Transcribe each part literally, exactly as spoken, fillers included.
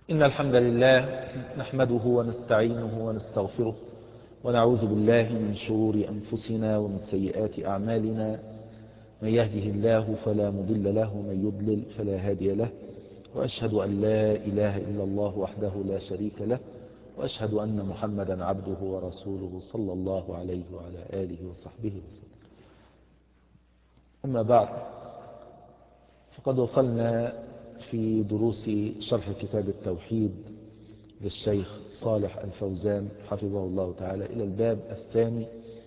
إن الحمد لله نحمده ونستعينه ونستغفره ونعوذ بالله من شرور أنفسنا ومن سيئات أعمالنا. من يهده الله فلا مضل له ومن يضلل فلا هادي له، وأشهد أن لا إله إلا الله وحده لا شريك له، وأشهد أن محمدا عبده ورسوله صلى الله عليه وعلى آله وصحبه وسلم. أما بعد، فقد وصلنا في دروس شرح كتاب التوحيد للشيخ صالح الفوزان حفظه الله تعالى إلى الباب الثاني،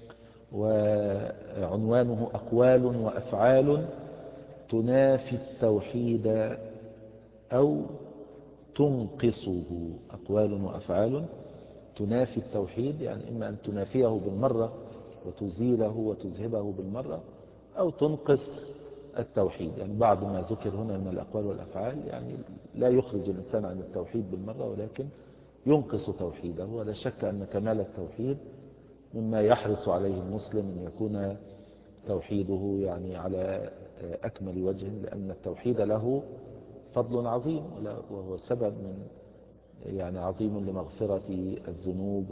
وعنوانه أقوال وأفعال تنافي التوحيد أو تنقصه. أقوال وأفعال تنافي التوحيد، يعني إما أن تنافيه بالمرة وتزيله وتذهبه بالمرة، أو تنقص التوحيد. يعني بعض ما ذكر هنا من الأقوال والأفعال يعني لا يخرج الإنسان عن التوحيد بالمرة، ولكن ينقص توحيده. ولا شك أن كمال التوحيد مما يحرص عليه المسلم أن يكون توحيده يعني على أكمل وجه، لأن التوحيد له فضل عظيم، وهو سبب من يعني عظيم لمغفرة الذنوب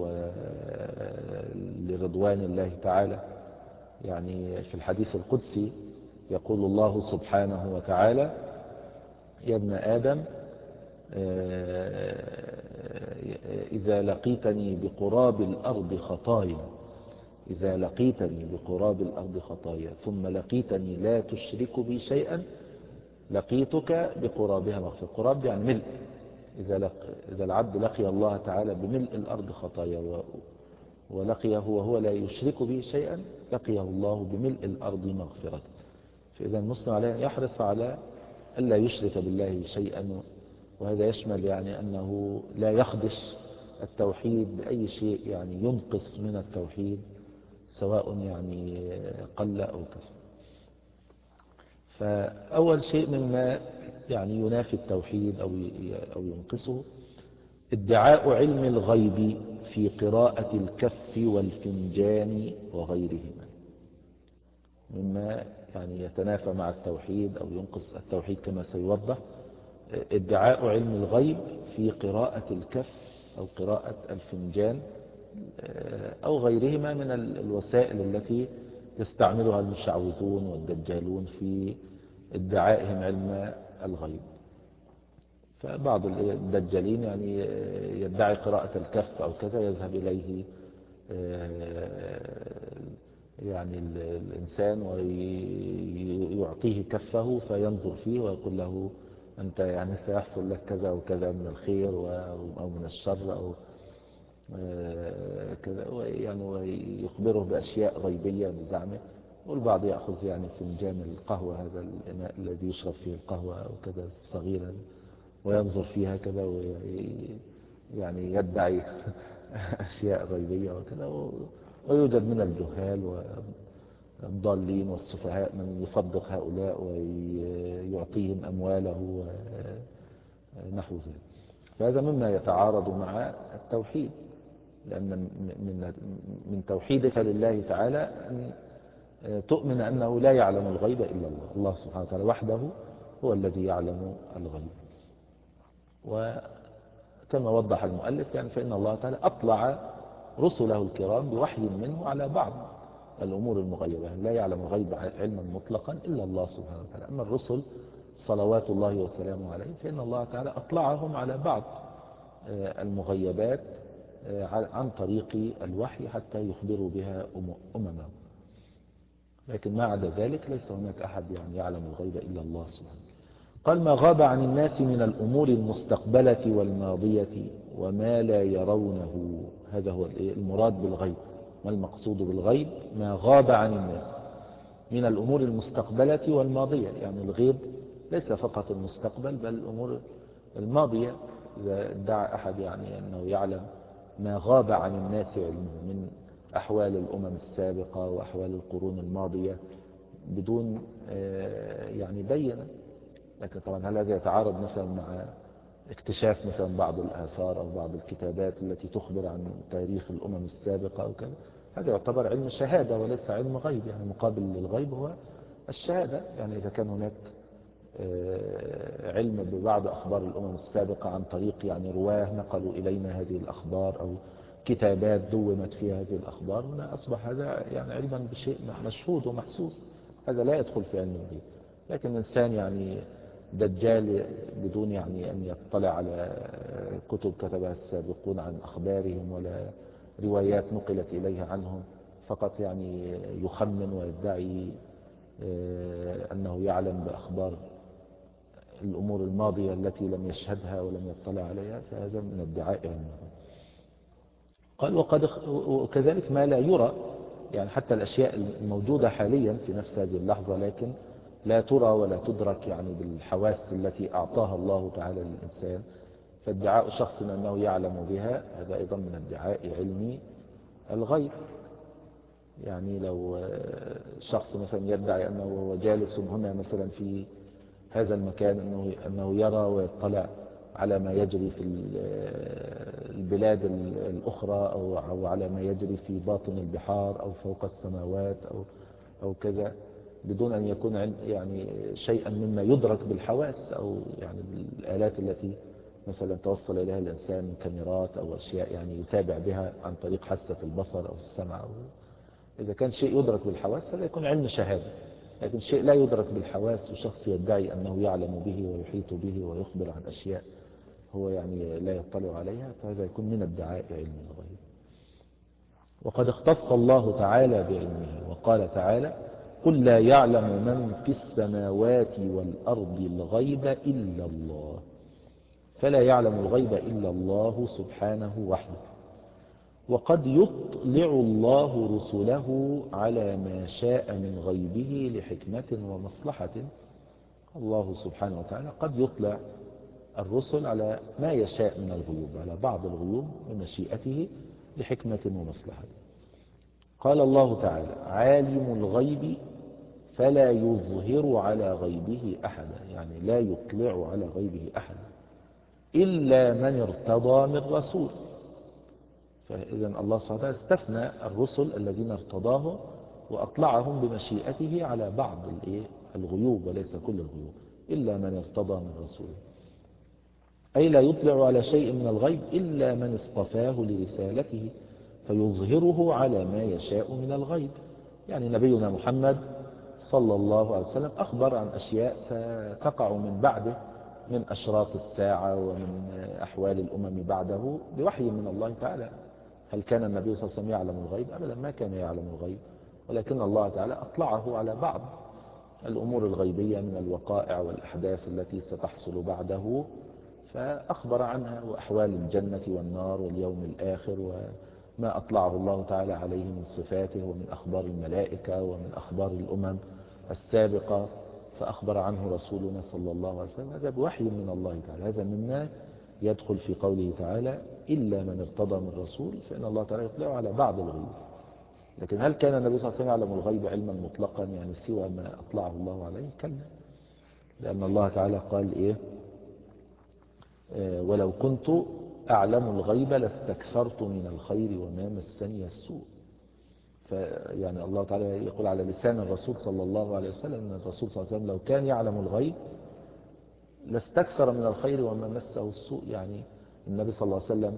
ولرضوان الله تعالى. يعني في الحديث القدسي يقول الله سبحانه وتعالى: يا ابن آدم إذا لقيتني بقراب الأرض خطايا إذا لقيتني بقراب الأرض خطايا ثم لقيتني لا تشرك بي شيئا لقيتك بقرابها مغفرة. قراب يعني ملء. إذا, لق... إذا العبد لقي الله تعالى بملء الأرض خطايا و... ولقيه وهو لا يشرك به شيئا لقيه الله بملء الأرض مغفرة. فإذا المسلم عليه أن يحرص على ألا يشرك بالله شيئا، وهذا يشمل يعني أنه لا يخدش التوحيد بأي شيء يعني ينقص من التوحيد، سواء يعني قل أو كثر. فأول شيء مما يعني ينافي التوحيد أو أو ينقصه ادعاء علم الغيب في قراءة الكف والفنجان وغيرهما، مما يعني يتنافى مع التوحيد أو ينقص التوحيد كما سيوضح. ادعاء علم الغيب في قراءة الكف أو قراءة الفنجان أو غيرهما من الوسائل التي يستعملها المشعوذون والدجالون في ادعائهم علم الغيب. فبعض الدجالين يعني يدعي قراءة الكف أو كذا، يذهب إليه يعني الإنسان ويعطيه كفه فينظر فيه ويقول له: أنت يعني سيحصل لك كذا وكذا من الخير أو من الشر أو كذا، يعني ويخبره بأشياء غيبية بزعمه. والبعض يأخذ يعني فنجان القهوة، هذا الإناء الذي يشرب فيه القهوة أو كذا صغيرا، وينظر فيها كذا ويعني يدعي أشياء غيبية وكذا. ويوجد من الجهال والضالين والسفهاء من يصدق هؤلاء ويعطيهم أمواله ونحو ذلك. فهذا مما يتعارض مع التوحيد، لأن من من توحيدك لله تعالى أن تؤمن أنه لا يعلم الغيب إلا الله. الله سبحانه وتعالى وحده هو الذي يعلم الغيب. وكما وضح المؤلف يعني فإن الله تعالى أطلع رسله الكرام بوحي منه على بعض الأمور المغيبة، يعني لا يعلم الغيب علما مطلقا إلا الله سبحانه وتعالى. أما الرسل صلوات الله وسلامه عليه فإن الله تعالى أطلعهم على بعض المغيبات عن طريق الوحي حتى يخبروا بها أممهم، لكن ما عدا ذلك ليس هناك أحد يعني يعلم الغيب إلا الله سبحانه. قال: ما غاب عن الناس من الأمور المستقبلة والماضية وما لا يرونه. هذا هو المراد بالغيب. ما المقصود بالغيب؟ ما غاب عن الناس من الأمور المستقبلة والماضية، يعني الغيب ليس فقط المستقبل بل الأمور الماضية. إذا ادعى أحد يعني أنه يعلم ما غاب عن الناس علمه من أحوال الأمم السابقة وأحوال القرون الماضية بدون يعني بينة، لكن طبعا هل هذا يتعارض مثلا مع اكتشاف مثلا بعض الآثار أو بعض الكتابات التي تخبر عن تاريخ الأمم السابقة أو كذا؟ هذا يعتبر علم شهادة وليس علم غيب. يعني مقابل للغيب هو الشهادة. يعني إذا كان هناك علم ببعض أخبار الأمم السابقة عن طريق يعني رواه نقلوا إلينا هذه الأخبار أو كتابات دونت فيها هذه الأخبار. هنا أصبح هذا يعني علما بشيء مشهود ومحسوس، هذا لا يدخل في علم الغيب. لكن الإنسان يعني دجال بدون يعني أن يطلع على كتب كتبها السابقون عن أخبارهم ولا روايات نقلت إليه عنهم، فقط يعني يخمن ويدعي أنه يعلم بأخبار الأمور الماضية التي لم يشهدها ولم يطلع عليها، فهذا من ادعاء علم. قال وقد وكذلك ما لا يرى، يعني حتى الأشياء الموجودة حاليا في نفس هذه اللحظة لكن لا ترى ولا تدرك يعني بالحواس التي أعطاها الله تعالى للإنسان، فادعاء شخص أنه يعلم بها هذا أيضا من ادعاء علم الغيب. يعني لو شخص مثلا يدعي أنه هو جالس هنا مثلا في هذا المكان أنه, أنه يرى ويطلع على ما يجري في البلاد الأخرى أو على ما يجري في باطن البحار أو فوق السماوات أو, أو كذا، بدون أن يكون يعني شيئا مما يدرك بالحواس أو يعني بالآلات التي مثلا توصل إليها الإنسان من كاميرات أو أشياء يعني يتابع بها عن طريق حاسة البصر أو السمع. أو إذا كان شيء يدرك بالحواس هذا يكون علم شهادة، لكن شيء لا يدرك بالحواس وشخص يدعي أنه يعلم به ويحيط به ويخبر عن أشياء هو يعني لا يطلع عليها، فهذا يكون من ادعاء علم الغيب. وقد اختص الله تعالى بعلمه وقال تعالى قل لا يعلم من في السماوات والأرض الغيب إلا الله، فلا يعلم الغيب إلا الله سبحانه وحده. وقد يطلع الله رسله على ما شاء من غيبه لحكمة ومصلحة. الله سبحانه وتعالى قد يطلع الرسل على ما يشاء من الغيوب، على بعض الغيوب بمشيئته لحكمة ومصلحة. قال الله تعالى عالم الغيب فلا يظهر على غيبه أحدا، يعني لا يطلع على غيبه أحدا إلا من ارتضى من رسول. فإذا الله سبحانه وتعالى استثنى الرسل الذين ارتضاه وأطلعهم بمشيئته على بعض الغيوب وليس كل الغيوب، إلا من ارتضى من رسوله، أي لا يطلع على شيء من الغيب إلا من اصطفاه لرسالته فيظهره على ما يشاء من الغيب. يعني نبينا محمد صلى الله عليه وسلم أخبر عن أشياء ستقع من بعده من أشراط الساعة ومن أحوال الأمم بعده بوحي من الله تعالى. هل كان النبي صلى الله عليه وسلم يعلم الغيب؟ أبدا ما كان يعلم الغيب، ولكن الله تعالى أطلعه على بعض الأمور الغيبية من الوقائع والأحداث التي ستحصل بعده فأخبر عنها، وأحوال الجنة والنار واليوم الآخر وما أطلعه الله تعالى عليه من صفاته ومن أخبار الملائكة ومن أخبار الأمم السابقة فأخبر عنه رسولنا صلى الله عليه وسلم. هذا بوحي من الله تعالى، هذا مما يدخل في قوله تعالى إلا من ارتضى من رسول، فإن الله تعالى يطلع على بعض الغيب. لكن هل كان النبي صلى الله عليه وسلم يعلم الغيب علما مطلقا يعني سوى ما أطلعه الله عليه؟ كلا، لأن الله تعالى قال إيه آه ولو كنت أعلم الغيب لاستكثرت من الخير وما مسني السوء. فيعني الله تعالى يقول على لسان الرسول صلى الله عليه وسلم أن الرسول صلى الله عليه وسلم لو كان يعلم الغيب لاستكثر من الخير وما مسه السوء. يعني النبي صلى الله عليه وسلم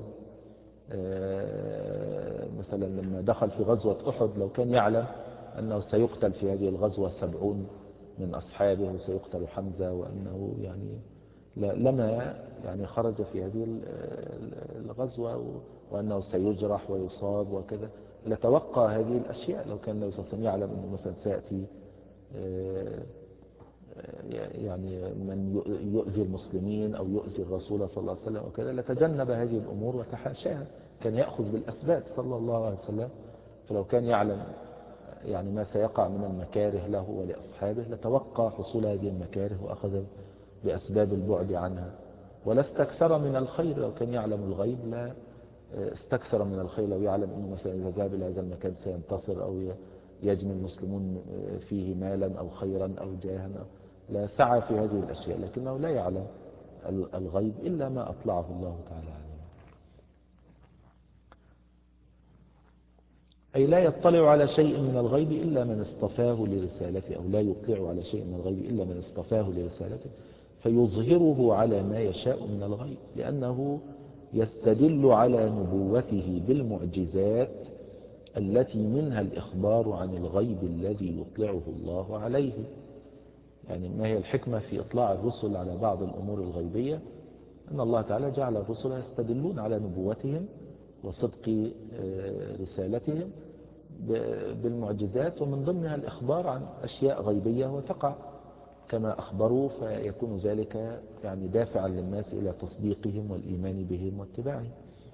مثلا لما دخل في غزوة أحد لو كان يعلم أنه سيقتل في هذه الغزوة سبعون من أصحابه وسيقتل حمزة وأنه يعني لما يعني خرج في هذه الغزوة وأنه سيجرح ويصاب وكذا لتوقع هذه الأشياء. لو كان النبي صلى الله عليه وسلم يعلم أنه مثلا سيأتي يعني من يؤذي المسلمين أو يؤذي الرسول صلى الله عليه وسلم وكذا لتجنب هذه الأمور وتحاشاها، كان يأخذ بالأسباب صلى الله عليه وسلم. فلو كان يعلم يعني ما سيقع من المكاره له ولأصحابه لتوقع حصول هذه المكاره وأخذ بأسباب البعد عنها. ولا استكثر من الخير، لو كان يعلم الغيب لا استكثر من الخير، لو يعلم أنه مثلا إذا ذهب إلى هذا المكان سينتصر أو يجني المسلمون فيه مالا أو خيرا أو جاها لا سعى في هذه الأشياء، لكنه لا يعلم الغيب إلا ما أطلعه الله تعالى عليه. أي لا يطلع على شيء من الغيب إلا من اصطفاه لرسالته، أو لا يطلع على شيء من الغيب إلا من اصطفاه لرسالته، فيظهره على ما يشاء من الغيب، لأنه يستدل على نبوته بالمعجزات التي منها الإخبار عن الغيب الذي يطلعه الله عليه. يعني ما هي الحكمة في إطلاع الرسل على بعض الأمور الغيبية؟ أن الله تعالى جعل الرسل يستدلون على نبوتهم وصدق رسالتهم بالمعجزات، ومن ضمنها الإخبار عن أشياء غيبية وتقع كما أخبروا، فيكون ذلك يعني دافعا للناس إلى تصديقهم والإيمان بهم واتباعهم.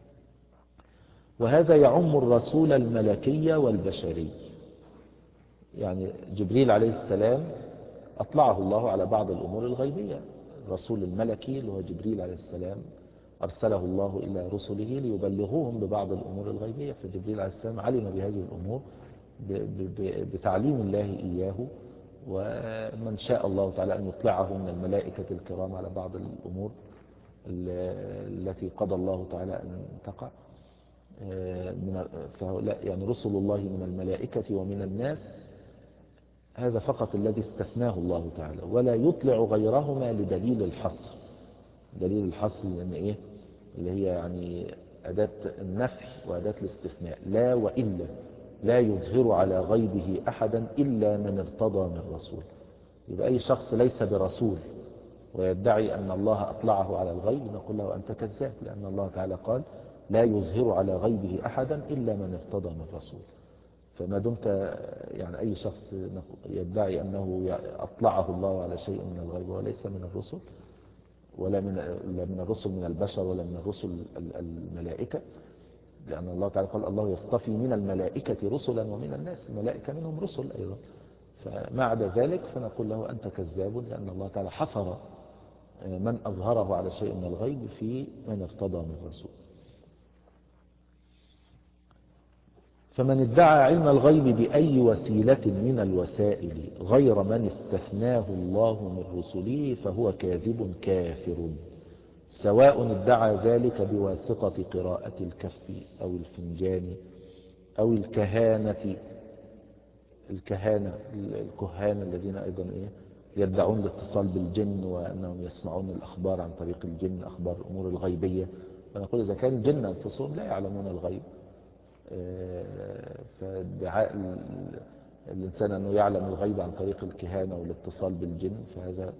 وهذا يعم الرسول الملكي والبشري. يعني جبريل عليه السلام أطلعه الله على بعض الأمور الغيبية. الرسول الملكي اللي هو جبريل عليه السلام أرسله الله إلى رسله ليبلغوهم ببعض الأمور الغيبية، فجبريل عليه السلام علم بهذه الأمور بتعليم الله إياه. ومن شاء الله تعالى أن يطلعه من الملائكة الكرام على بعض الأمور التي قضى الله تعالى أن تقع، من فهؤلاء يعني رسل الله من الملائكة ومن الناس، هذا فقط الذي استثناه الله تعالى، ولا يطلع غيرهما لدليل الحصر. دليل الحصر لأن إيه اللي هي يعني أداة النفي وأداة الاستثناء، لا وإلا، لا يظهر على غيبه أحدا إلا من ارتضى من رسول. يبقى أي شخص ليس برسول ويدعي أن الله أطلعه على الغيب نقول له أنت كذاب، لأن الله تعالى قال لا يظهر على غيبه أحدا إلا من ارتضى من رسول. فما دمت يعني أي شخص يدعي أنه أطلعه الله على شيء من الغيب وليس من الرسل، ولا من لا من الرسل من البشر ولا من الرسل الملائكة، لأن الله تعالى قال الله يصطفي من الملائكة رسلا ومن الناس، الملائكة منهم رسل أيضا. فما عدا ذلك فنقول له أنت كذاب، لأن الله تعالى حصر من أظهره على شيء من الغيب في من ارتضى من رسول. فمن ادعى علم الغيب بأي وسيلة من الوسائل غير من استثناه الله من رسله فهو كاذب كافر، سواء ادعى ذلك بواسطة قراءة الكف أو الفنجان أو الكهانة. الكهانة الكهان الذين أيضا إيه يدعون الاتصال بالجن وأنهم يسمعون الأخبار عن طريق الجن، أخبار الأمور الغيبية. فنقول إذا كان الجن أنفسهم لا يعلمون الغيب، فادعاء الإنسان أنه يعلم الغيب عن طريق الكهانة والاتصال بالجن فهذا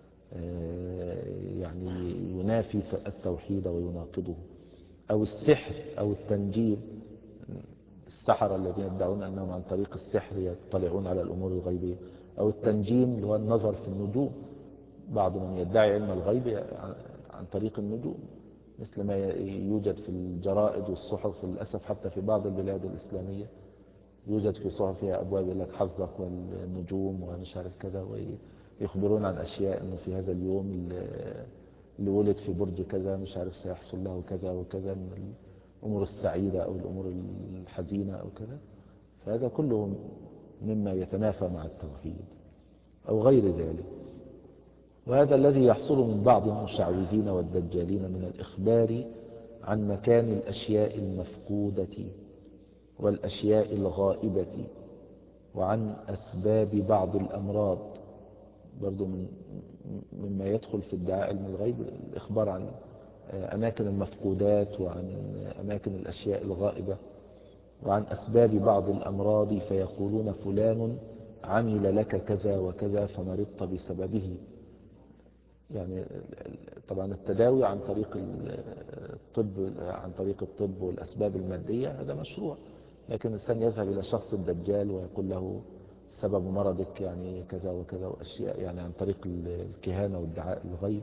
يعني ينافي التوحيد ويناقضه. أو السحر أو التنجيم، السحرة الذين يدعون أنهم عن طريق السحر يطلعون على الأمور الغيبية. أو التنجيم اللي هو النظر في النجوم، بعض من يدعي علم الغيب عن طريق النجوم، مثل ما يوجد في الجرائد والصحف للأسف حتى في بعض البلاد الإسلامية، يوجد في صحفها أبواب يقول لك حظك والنجوم ومش عارف كذا، ويخبرون عن أشياء أنه في هذا اليوم اللي ولد في برج كذا مش عارف سيحصل له كذا وكذا من الأمور السعيدة أو الأمور الحزينة أو كذا. فهذا كله مما يتنافى مع التوحيد أو غير ذلك. وهذا الذي يحصل من بعض المشعوذين والدجالين من الإخبار عن مكان الأشياء المفقودة والأشياء الغائبة وعن أسباب بعض الأمراض. برضو من مما يدخل في ادعاء علم الغيب الإخبار عن أماكن المفقودات وعن أماكن الأشياء الغائبة وعن أسباب بعض الأمراض، فيقولون فلان عمل لك كذا وكذا فمرضت بسببه. يعني طبعا التداوي عن طريق الطب عن طريق الطب والأسباب المادية هذا مشروع، لكن الإنسان يذهب إلى شخص الدجال ويقول له سبب مرضك يعني كذا وكذا وأشياء يعني عن طريق الكهانة والدعاء الغيب،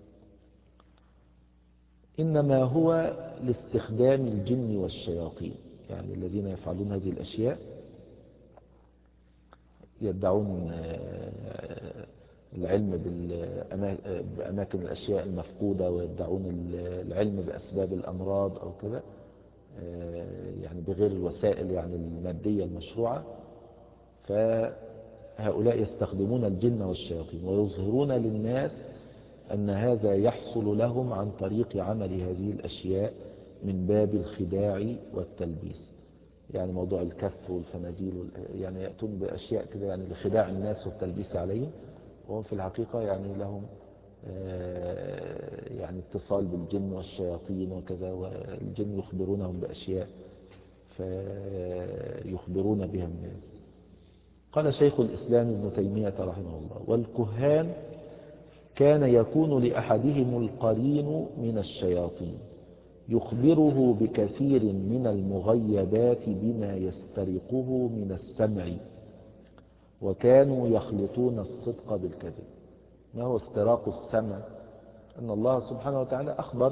إنما هو لاستخدام الجن والشياطين. يعني الذين يفعلون هذه الأشياء يدعون العلم بأماكن الأشياء المفقودة ويدعون العلم بأسباب الأمراض أو كذا، يعني بغير الوسائل يعني المادية المشروعة. فهؤلاء يستخدمون الجن والشياطين ويظهرون للناس أن هذا يحصل لهم عن طريق عمل هذه الأشياء من باب الخداع والتلبيس. يعني موضوع الكف والفناجيل وال- يعني يأتون بأشياء كده يعني لخداع الناس والتلبيس عليهم، وهم في الحقيقة يعني لهم آه، يعني اتصال بالجن والشياطين وكذا، والجن يخبرونهم بأشياء فيخبرون بها الناس. قال شيخ الإسلام ابن تيمية رحمه الله: والكهان كان يكون لأحدهم القرين من الشياطين يخبره بكثير من المغيبات بما يسترقه من السمع، وكانوا يخلطون الصدق بالكذب. ما هو استراق السمع؟ أن الله سبحانه وتعالى أخبر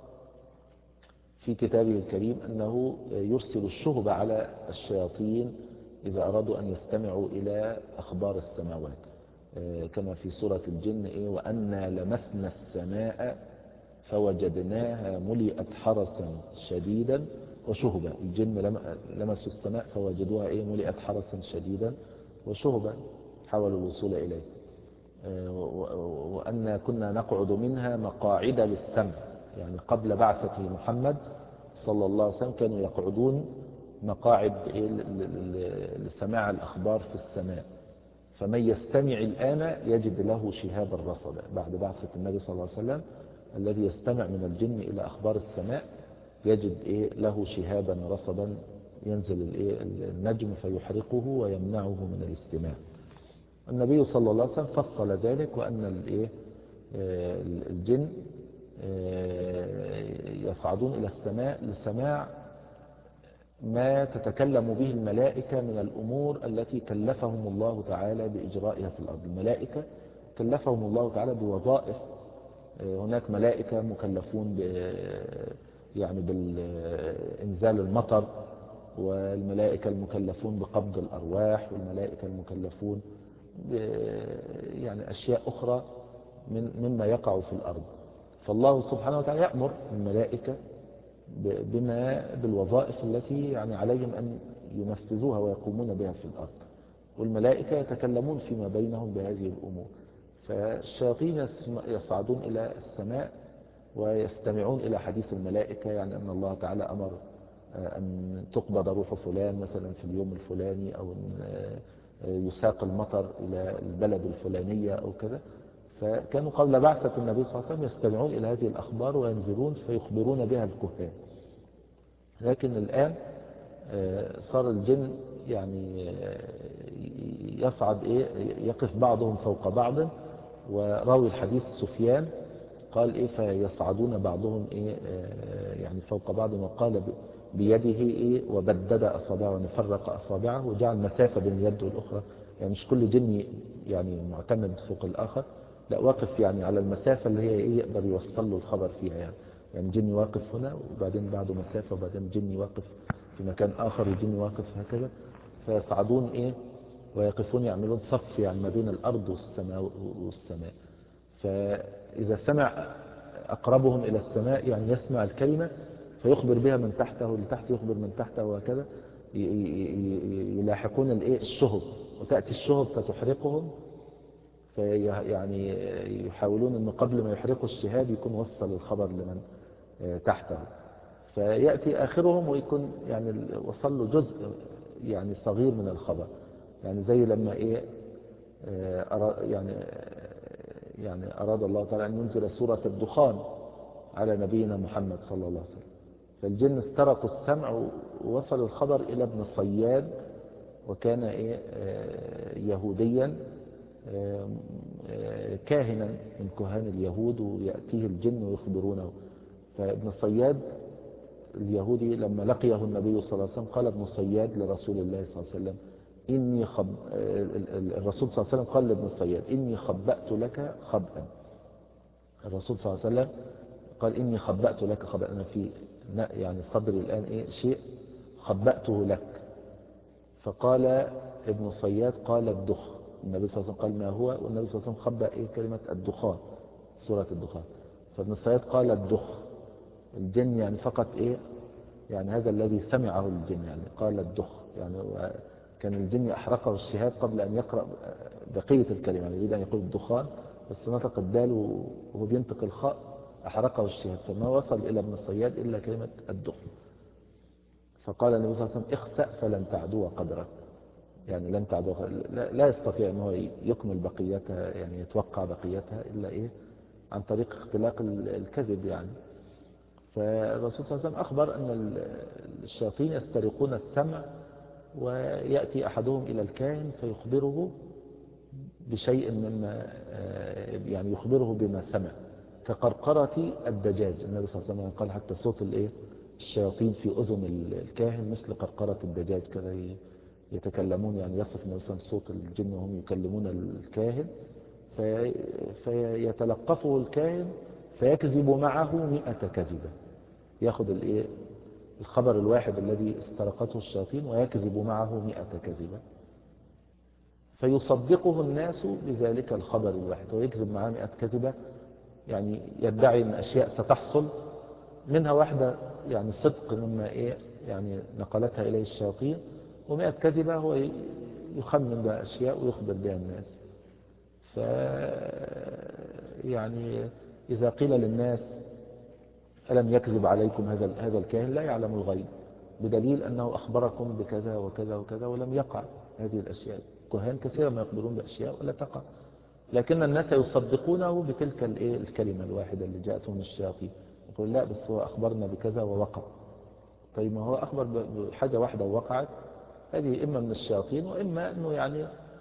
في كتابه الكريم أنه يرسل الشهب على الشياطين إذا أرادوا أن يستمعوا إلى أخبار السماوات، كما في سورة الجن: إيه وأنا لمسنا السماء فوجدناها ملئت حرسا شديدا وشهبا. الجن لمسوا السماء فوجدوها إيه ملئت حرسا شديدا وشهبا، حاولوا الوصول إليه. وأن كنا نقعد منها مقاعد للسمع، يعني قبل بعثة محمد صلى الله عليه وسلم كانوا يقعدون مقاعد لسماع الأخبار في السماء، فمن يستمع الآن يجد له شهابا رصدا. بعد بعثة النبي صلى الله عليه وسلم الذي يستمع من الجن إلى أخبار السماء يجد إيه له شهابا رصدا، ينزل الإيه النجم فيحرقه ويمنعه من الاستماع. النبي صلى الله عليه وسلم فصل ذلك، وأن الإيه الجن يصعدون إلى السماء لسماع ما تتكلم به الملائكة من الأمور التي كلفهم الله تعالى بإجرائها في الأرض. الملائكة كلفهم الله تعالى بوظائف، هناك ملائكة مكلفون ب يعني بالإنزال المطر، والملائكة المكلفون بقبض الأرواح، والملائكة المكلفون ب يعني أشياء أخرى من مما يقع في الأرض. فالله سبحانه وتعالى يأمر الملائكة بما بالوظائف التي يعني عليهم أن ينفذوها ويقومون بها في الأرض، والملائكة يتكلمون فيما بينهم بهذه الأمور. فالشياطين يصعدون إلى السماء ويستمعون إلى حديث الملائكة، يعني أن الله تعالى أمر أن تقبض روح فلان مثلا في اليوم الفلاني، أو أن يساق المطر إلى البلد الفلانية أو كذا. فكانوا قبل بعثة النبي صلى الله عليه وسلم يستمعون إلى هذه الأخبار وينزلون فيخبرون بها الكهان. لكن الآن صار الجن يعني يصعد إيه يقف بعضهم فوق بعض، وراوي الحديث سفيان قال إيه فيصعدون بعضهم إيه يعني فوق بعض، وقال بيده إيه وبدد أصابعه، ونفرق أصابعه وجعل مسافة بين يده الأخرى. يعني مش كل جن يعني معتمد فوق الآخر، لا، واقف يعني على المسافة اللي هي إيه يقدر يوصل له الخبر فيها. يعني يعني جن واقف هنا وبعدين بعده مسافة، وبعدين جن واقف في مكان آخر وجن واقف هكذا، فيصعدون إيه ويقفون يعملون صف يعني ما بين الأرض والسماء والسماء. فإذا سمع أقربهم إلى السماء يعني يسمع الكلمة فيخبر بها من تحته، لتحت يخبر من تحته، وهكذا يلاحقون الإيه الشهب، وتأتي الشهب فتحرقهم، في يعني يحاولون أنه قبل ما يحرقوا الشهاب يكون وصل الخبر لمن تحته، فيأتي آخرهم ويكون يعني وصل له جزء يعني صغير من الخبر. يعني زي لما إيه يعني يعني أراد الله تعالى أن ينزل سورة الدخان على نبينا محمد صلى الله عليه وسلم، فالجن استرقوا السمع ووصل الخبر إلى ابن صياد، وكان إيه يهوديا كاهنا من كهان اليهود، ويأتيه الجن ويخبرونه. فابن صياد اليهودي لما لقيه النبي صلى الله عليه وسلم قال ابن صياد لرسول الله صلى الله عليه وسلم إني خب... الرسول صلى الله عليه وسلم قال لابن صياد إني خبأت لك خبأ. الرسول صلى الله عليه وسلم قال إني خبأت لك خبأ، أنا في يعني صدري الآن إيه شيء خبأته لك. فقال ابن صياد قال الدخ. النبي صلى الله عليه وسلم قال ما هو، والنبي صلى الله عليه وسلم خبأ إيه كلمة الدخان، سورة الدخان. فابن صياد قال الدخ. الجن يعني فقط إيه يعني هذا الذي سمعه الجن، يعني قال الدخ، يعني كان الجن أحرقه الشهاب قبل أن يقرأ بقية الكلمة، يعني يريد أن يقول الدخان بس نطق الدال وهو بينطق الخاء أحرقه الشهاب، فما وصل إلى ابن الصياد إلا كلمة الدخ. فقال النبي صلى الله عليه وسلم اخسأ فلن تعدو قدرك، يعني لن تعدو، لا, لا يستطيع أنه يكمل بقيتها، يعني يتوقع بقيتها إلا إيه عن طريق اختلاق الكذب يعني. فالرسول صلى الله عليه وسلم أخبر أن الشياطين يسترقون السمع، ويأتي أحدهم إلى الكاهن فيخبره بشيء مما يعني يخبره بما سمع كقرقرة الدجاج. النبي صلى الله عليه وسلم قال حتى صوت الايه الشياطين في أذن الكاهن مثل قرقرة الدجاج كذا يتكلمون، يعني يصف النبي صلى الله عليه وسلم صوت الجن وهم يكلمون الكاهن، في فيتلقفه الكاهن فيكذب معه مئة كذبة، ياخذ الايه الخبر الواحد الذي استرقته الشياطين ويكذب معه مئة كذبة، فيصدقه الناس بذلك الخبر الواحد ويكذب معه مئة كذبة، يعني يدعي ان اشياء ستحصل منها واحدة يعني صدق مما ايه يعني نقلتها اليه الشياطين، ومئة كذبة هو يخمن بها اشياء ويخبر بها الناس. ف يعني اذا قيل للناس ألم يكذب عليكم هذا هذا الكاهن، لا يعلم الغيب، بدليل أنه أخبركم بكذا وكذا وكذا ولم يقع هذه الأشياء. كهان كثيرا ما يخبرون بأشياء ولا تقع، لكن الناس يصدقونه بتلك الكلمة الواحدة اللي جاءتهم من الشياطين، يقول لا بس هو أخبرنا بكذا ووقع. طيب ما هو أخبر بحاجة واحدة ووقعت، هذه إما من الشياطين وإما أنه يعني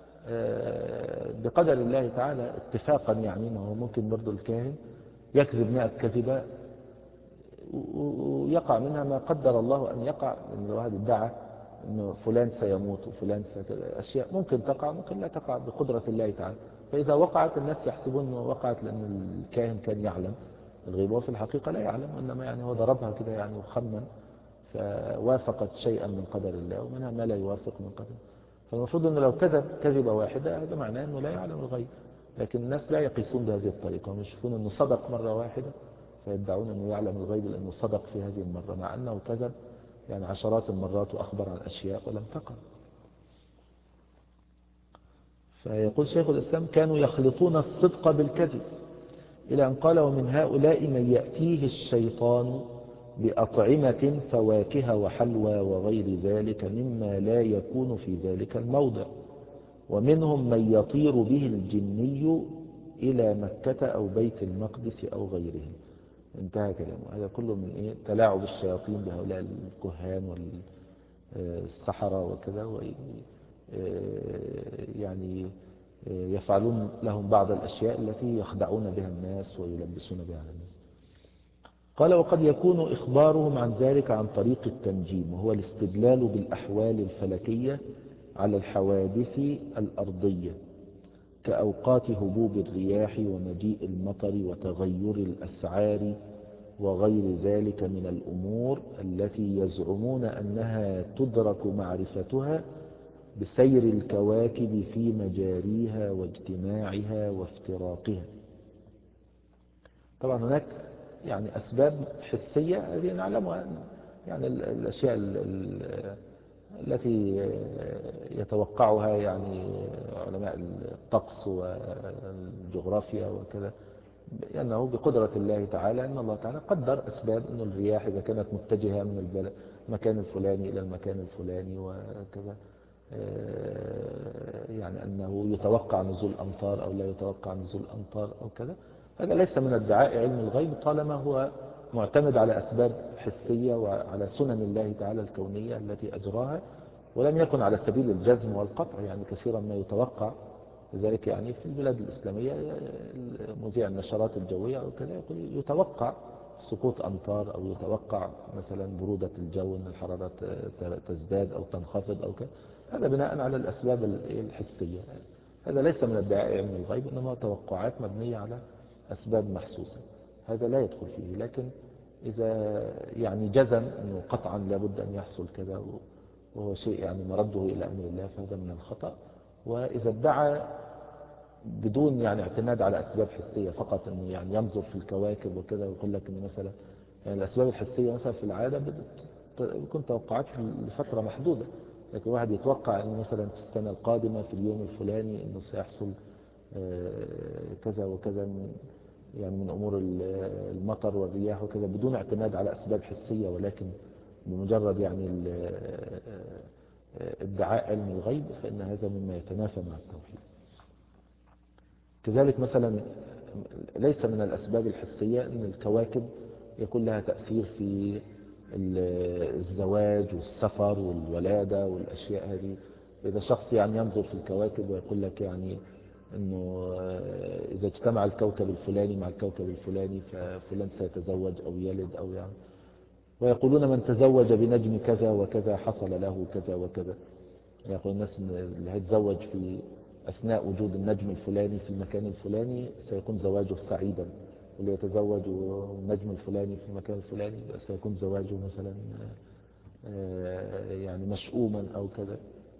بقدر الله تعالى اتفاقا، يعني ما هو ممكن برضو الكاهن يكذب مئة كذبة ويقع منها ما قدر الله أن يقع، لأن الواحد ادعى أنه فلان سيموت وفلان سيكذا، أشياء ممكن تقع ممكن لا تقع بقدرة الله تعالى. فإذا وقعت الناس يحسبون أنه وقعت لأن الكاهن كان يعلم الغيب، وفي الحقيقة لا يعلم، وإنما يعني هو ضربها كده يعني وخمن فوافقت شيئا من قدر الله، ومنها ما لا يوافق من قدر. فالمفروض أنه لو كذب كذبة واحدة هذا معناه أنه لا يعلم الغيب، لكن الناس لا يقيسون بهذه الطريقة، هم يشوفون أنه صدق مرة واحدة فيدعون أنه يعلم الغيب لأنه صدق في هذه المرة، مع أنه كذب يعني عشرات المرات وأخبر عن أشياء ولم تقع. فيقول شيخ الإسلام كانوا يخلطون الصدق بالكذب، إلى أن قال ومن هؤلاء من يأتيه الشيطان بأطعمة فواكه وحلوى وغير ذلك مما لا يكون في ذلك الموضع، ومنهم من يطير به الجني إلى مكة أو بيت المقدس أو غيرهم. انتهى كلامه. هذا كله من إيه تلاعب الشياطين بهؤلاء الكهان والسحرة وكذا، يعني يفعلون لهم بعض الأشياء التي يخدعون بها الناس ويلبسون بها على الناس. قال وقد يكون إخبارهم عن ذلك عن طريق التنجيم، وهو الاستدلال بالأحوال الفلكية على الحوادث الأرضية كأوقات هبوب الرياح ومجيء المطر وتغير الأسعار وغير ذلك من الأمور التي يزعمون أنها تدرك معرفتها بسير الكواكب في مجاريها واجتماعها وافتراقها. طبعا هناك يعني أسباب حسية هذه نعلمها، يعني الأشياء التي يتوقعها يعني علماء الطقس والجغرافيا وكذا، لأنه بقدرة الله تعالى أن الله تعالى قدر أسباب أن الرياح إذا كانت متجهة من المكان الفلاني إلى المكان الفلاني وكذا، يعني أنه يتوقع نزول أمطار أو لا يتوقع نزول أمطار أو كذا. هذا ليس من ادعاء علم الغيب طالما هو معتمد على أسباب حسية وعلى سنن الله تعالى الكونية التي أجراها، ولم يكن على سبيل الجزم والقطع. يعني كثيرا ما يتوقع، لذلك يعني في البلاد الإسلامية مذيع النشرات الجوية أو كذا يقول يتوقع سقوط أمطار أو يتوقع مثلا برودة الجو أن الحرارة تزداد أو تنخفض أو كذا. هذا بناء على الأسباب الحسية، هذا ليس من ادعاء علم الغيب، إنما توقعات مبنية على أسباب محسوسة، هذا لا يدخل فيه. لكن إذا يعني جزم أنه قطعا لابد أن يحصل كذا وهو شيء يعني مرده إلى أمر الله فهذا من الخطأ. وإذا ادعى بدون يعني اعتماد على أسباب حسية فقط، أنه يعني ينظر في الكواكب وكذا ويقول لك أنه مثلا يعني الأسباب الحسية مثلا في العادة بتكون توقعات لفترة محدودة، لكن واحد يتوقع أنه مثلا في السنة القادمة في اليوم الفلاني أنه سيحصل كذا وكذا من يعني من أمور المطر والرياح وكذا بدون اعتماد على أسباب حسية ولكن بمجرد يعني ادعاء علم الغيب، فإن هذا مما يتنافى مع التوحيد. كذلك مثلا ليس من الأسباب الحسية أن الكواكب يكون لها تأثير في الزواج والسفر والولادة والأشياء هذه. إذا شخص يعني ينظر في الكواكب ويقول لك يعني أنه إذا اجتمع الكوكب الفلاني مع الكوكب الفلاني ففلان سيتزوج أو يلد أو يعني، ويقولون من تزوج بنجم كذا وكذا حصل له كذا وكذا. يقول الناس اللي هيتزوج في أثناء وجود النجم الفلاني في المكان الفلاني سيكون زواجه سعيدا، واللي يتزوج النجم الفلاني في المكان الفلاني سيكون زواجه مثلا يعني مشؤوما أو كذا.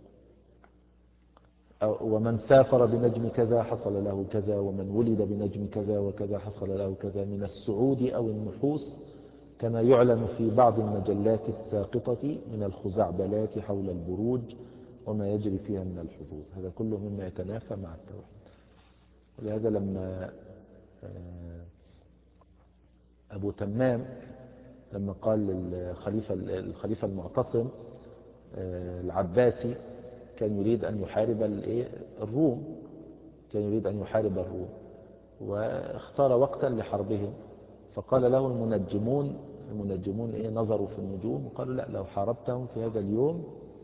ومن سافر بنجم كذا حصل له كذا، ومن ولد بنجم كذا وكذا حصل له كذا من السعود أو النحوس، كما يعلن في بعض المجلات الساقطة من الخزعبلات حول البروج وما يجري فيها من الحظوظ. هذا كله مما يتنافى مع التوحيد. ولهذا لما أبو تمام لما قال للخليفة الخليفة المعتصم العباسي كان يريد أن يحارب الروم، كان يريد أن يحارب الروم واختار وقتا لحربهم، فقال له المنجمون المنجمون إيه نظروا في النجوم وقالوا لا، لو حاربتهم في هذا اليوم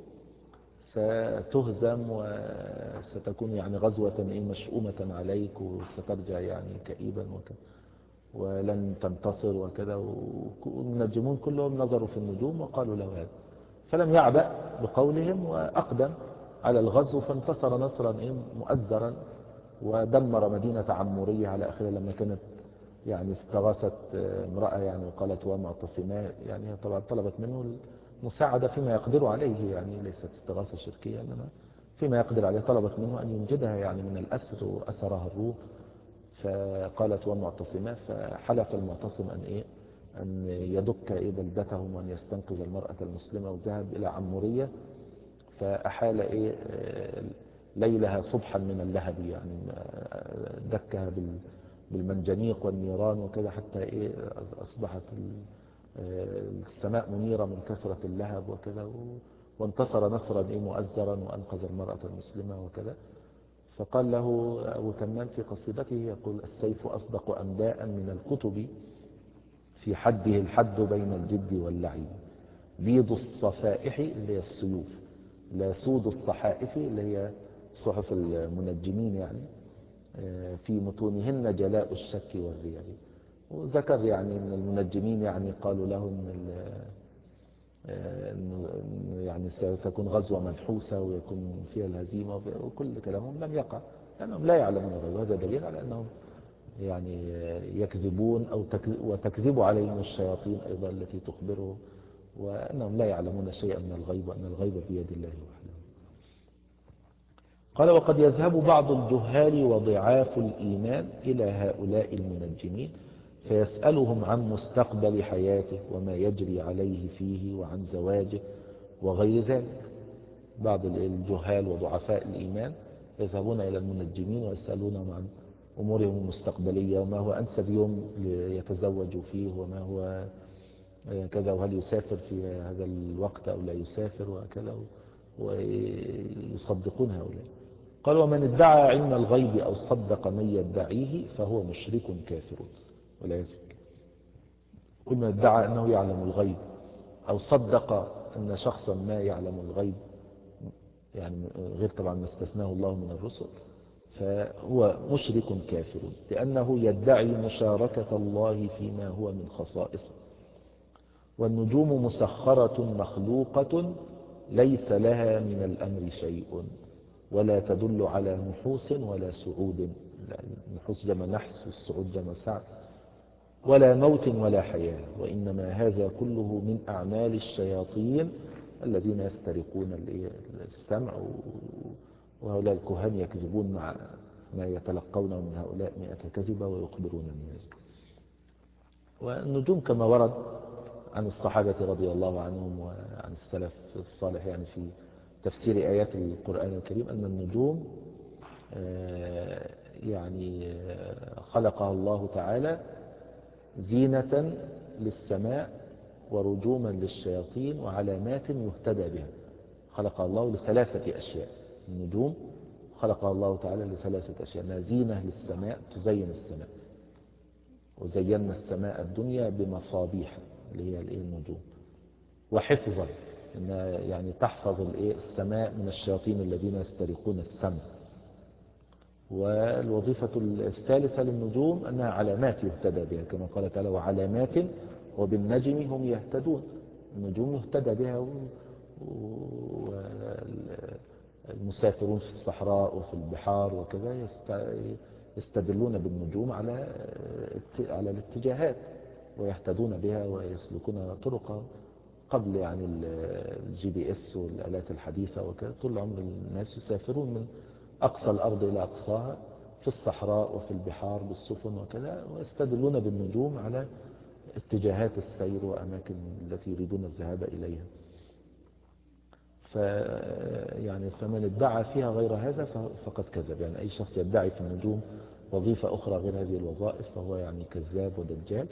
ستهزم وستكون يعني غزوة إيه مشؤومة عليك، وسترجع يعني كئيبا وكذا ولن تنتصر وكذا. والمنجمون كلهم نظروا في النجوم وقالوا له هذا، فلم يعبأ بقولهم وأقدم على الغزو، فانتصر نصرا إيه مؤزرا ودمر مدينة عمورية على آخرها. لما كانت يعني استغاثت امرأة يعني وقالت ومعتصمات، يعني طبعا طلبت منه المساعدة فيما يقدر عليه، يعني ليست استغاثة شركية إنما فيما يقدر عليه، طلبت منه أن ينجدها يعني من الأسر وأسرها الروم، فقالت ومعتصمات، فحلف المعتصم أن إيه أن يدك إيه بلدتهم وأن يستنقذ المرأة المسلمة، وذهب إلى عمورية فأحال إيه ليلها صبحا من اللهب، يعني دكها بالمنجنيق والنيران وكذا حتى إيه أصبحت السماء منيرة من كثرة اللهب وكذا، وانتصر نصرا إيه مؤزرا وأنقذ المرأة المسلمة وكذا. فقال له أبو تمام في قصيدته يقول: السيف أصدق أنباء من الكتب، في حده الحد بين الجد واللعب، بيض الصفائح اللي هي السيوف، لا سود الصحائف اللي هي صحف المنجمين، يعني في متونهن جلاء الشك والرياء. وذكر يعني ان المنجمين يعني قالوا لهم يعني ستكون غزوة منحوسة ويكون فيها الهزيمة، وكل كلامهم لم يقع لأنهم لا يعلمون الغيب. وهذا دليل على أنهم يعني يكذبون أو وتكذب عليهم الشياطين أيضا التي تخبره، وأنهم لا يعلمون شيئا من الغيب، وأن الغيب بيد الله وحده. قال: وقد يذهب بعض الجهال وضعاف الإيمان إلى هؤلاء المنجمين فيسألهم عن مستقبل حياته وما يجري عليه فيه وعن زواجه وغير ذلك. بعض الجهال وضعفاء الإيمان يذهبون إلى المنجمين ويسألونهم عن أمورهم المستقبلية، وما هو أنسب يوم يتزوجوا فيه، وما هو كذا، وهل يسافر في هذا الوقت أو لا يسافر وكذا، ويصدقون هؤلاء. قال: ومن ادعى علم الغيب أو صدق من يدعيه فهو مشرك كافر. ولا كل من ادعى أنه يعلم الغيب أو صدق أن شخصا ما يعلم الغيب، يعني غير طبعا ما استثناه الله من الرسل، فهو مشرك كافر، لأنه يدعي مشاركة الله فيما هو من خصائصه. والنجوم مسخرة مخلوقة ليس لها من الأمر شيء، ولا تدل على نحوس ولا سعود، النحوس جمع نحس والسعود جمع سعد، ولا موت ولا حياة، وإنما هذا كله من أعمال الشياطين الذين يسترقون السمع، وهؤلاء الكهان يكذبون مع ما يتلقونه من هؤلاء مئة كذبة ويخبرون الناس. والنجوم كما ورد عن الصحابة رضي الله عنهم وعن السلف الصالح يعني في تفسير آيات القرآن الكريم، أن النجوم يعني خلقها الله تعالى زينة للسماء ورجوما للشياطين وعلامات يهتدى بها. خلقها الله لثلاثة أشياء. النجوم خلقها الله تعالى لثلاثة أشياء: أنها زينة للسماء تزين السماء، وزينا السماء الدنيا بمصابيح اللي هي النجوم، وحفظا إنها يعني تحفظ السماء من الشياطين الذين يسترقون السمع. والوظيفة الثالثة للنجوم أنها علامات يهتدى بها، كما قال تعالى: وعلامات وبالنجم هم يهتدون. النجوم يهتدى بها، والمسافرون في الصحراء وفي البحار وكذا يستدلون بالنجوم على على الاتجاهات، ويهتدون بها ويسلكون طرقا. قبل يعني الجي بي اس والآلات الحديثة وكذا، طول عمر الناس يسافرون من أقصى الأرض إلى أقصاها في الصحراء وفي البحار بالسفن وكذا، ويستدلون بالنجوم على اتجاهات السير وأماكن التي يريدون الذهاب إليها. ف يعني فمن ادعى فيها غير هذا فقد كذب. يعني أي شخص يدعي في النجوم وظيفة أخرى غير هذه الوظائف فهو يعني كذاب ودجال.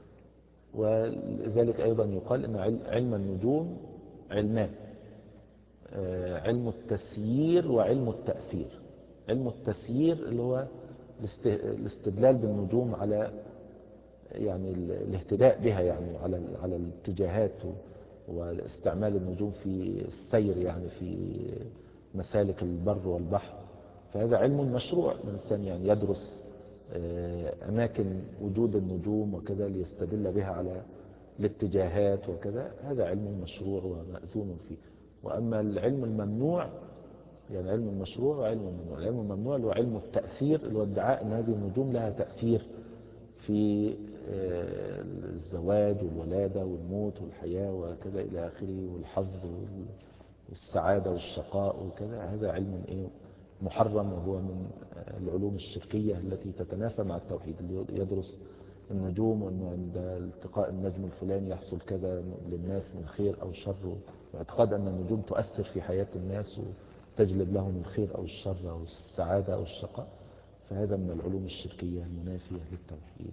ولذلك أيضا يقال أن علم النجوم علمان: علم التسيير وعلم التأثير. علم التسيير اللي هو الاستدلال بالنجوم على يعني الاهتداء بها، يعني على على الاتجاهات، واستعمال النجوم في السير يعني في مسالك البر والبحر. فهذا علم مشروع. الإنسان يعني يدرس أماكن وجود النجوم وكذا ليستدل بها على الاتجاهات وكذا، هذا علم مشروع ومأذون فيه. وأما العلم الممنوع، يعني علم المشروع وعلم الممنوع. العلم الممنوع اللي هو علم التأثير، اللي هو ادعاء أن هذه النجوم لها تأثير في الزواج والولادة والموت والحياة وكذا إلى آخره، والحظ والسعادة والشقاء وكذا. هذا علم إيه محرم، وهو من العلوم الشركية التي تتنافى مع التوحيد. اللي يدرس النجوم وأن عند التقاء النجم الفلاني يحصل كذا للناس من خير أو شر، واعتقاد أن النجوم تؤثر في حياة الناس وتجلب لهم الخير أو الشر أو السعادة أو الشقاء، فهذا من العلوم الشركية المنافية للتوحيد.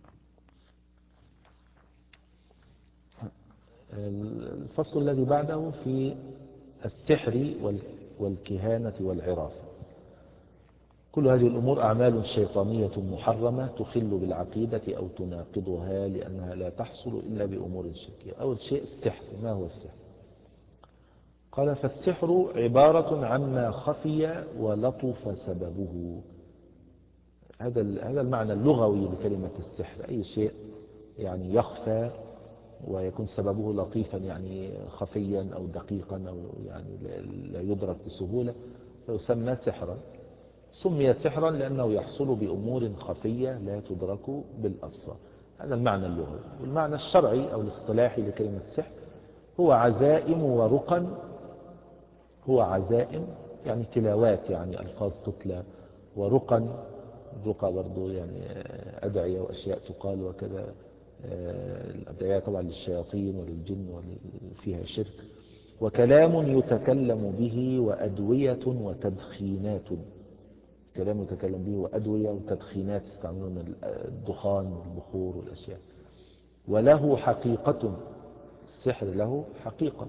الفصل الذي بعده في السحر والكهانة والعرافة. كل هذه الأمور أعمال شيطانية محرمة تخل بالعقيدة أو تناقضها، لأنها لا تحصل إلا بأمور شركية. أول شيء السحر. ما هو السحر؟ قال: فالسحر عبارة عما خفي ولطف سببه. هذا هذا المعنى اللغوي لكلمة السحر: أي شيء يعني يخفى ويكون سببه لطيفا، يعني خفيا أو دقيقا أو يعني لا يدرك بسهولة، فيسمى سحرا. سمي سحرا لأنه يحصل بأمور خفية لا تدرك بالأبصار. هذا المعنى اللغوي. والمعنى الشرعي أو الاصطلاحي لكلمة السحر هو عزائم ورقا. هو عزائم يعني تلاوات، يعني ألفاظ تتلى، ورقا، الرقى برضو يعني أدعية وأشياء تقال وكذا. الأدعية طبعا للشياطين وللجن وفيها شرك. وكلام يتكلم به، وأدوية وتدخينات. كلام يتكلم به وأدوية وتدخينات، يستعملون الدخان والبخور والأشياء. وله حقيقة. السحر له حقيقة.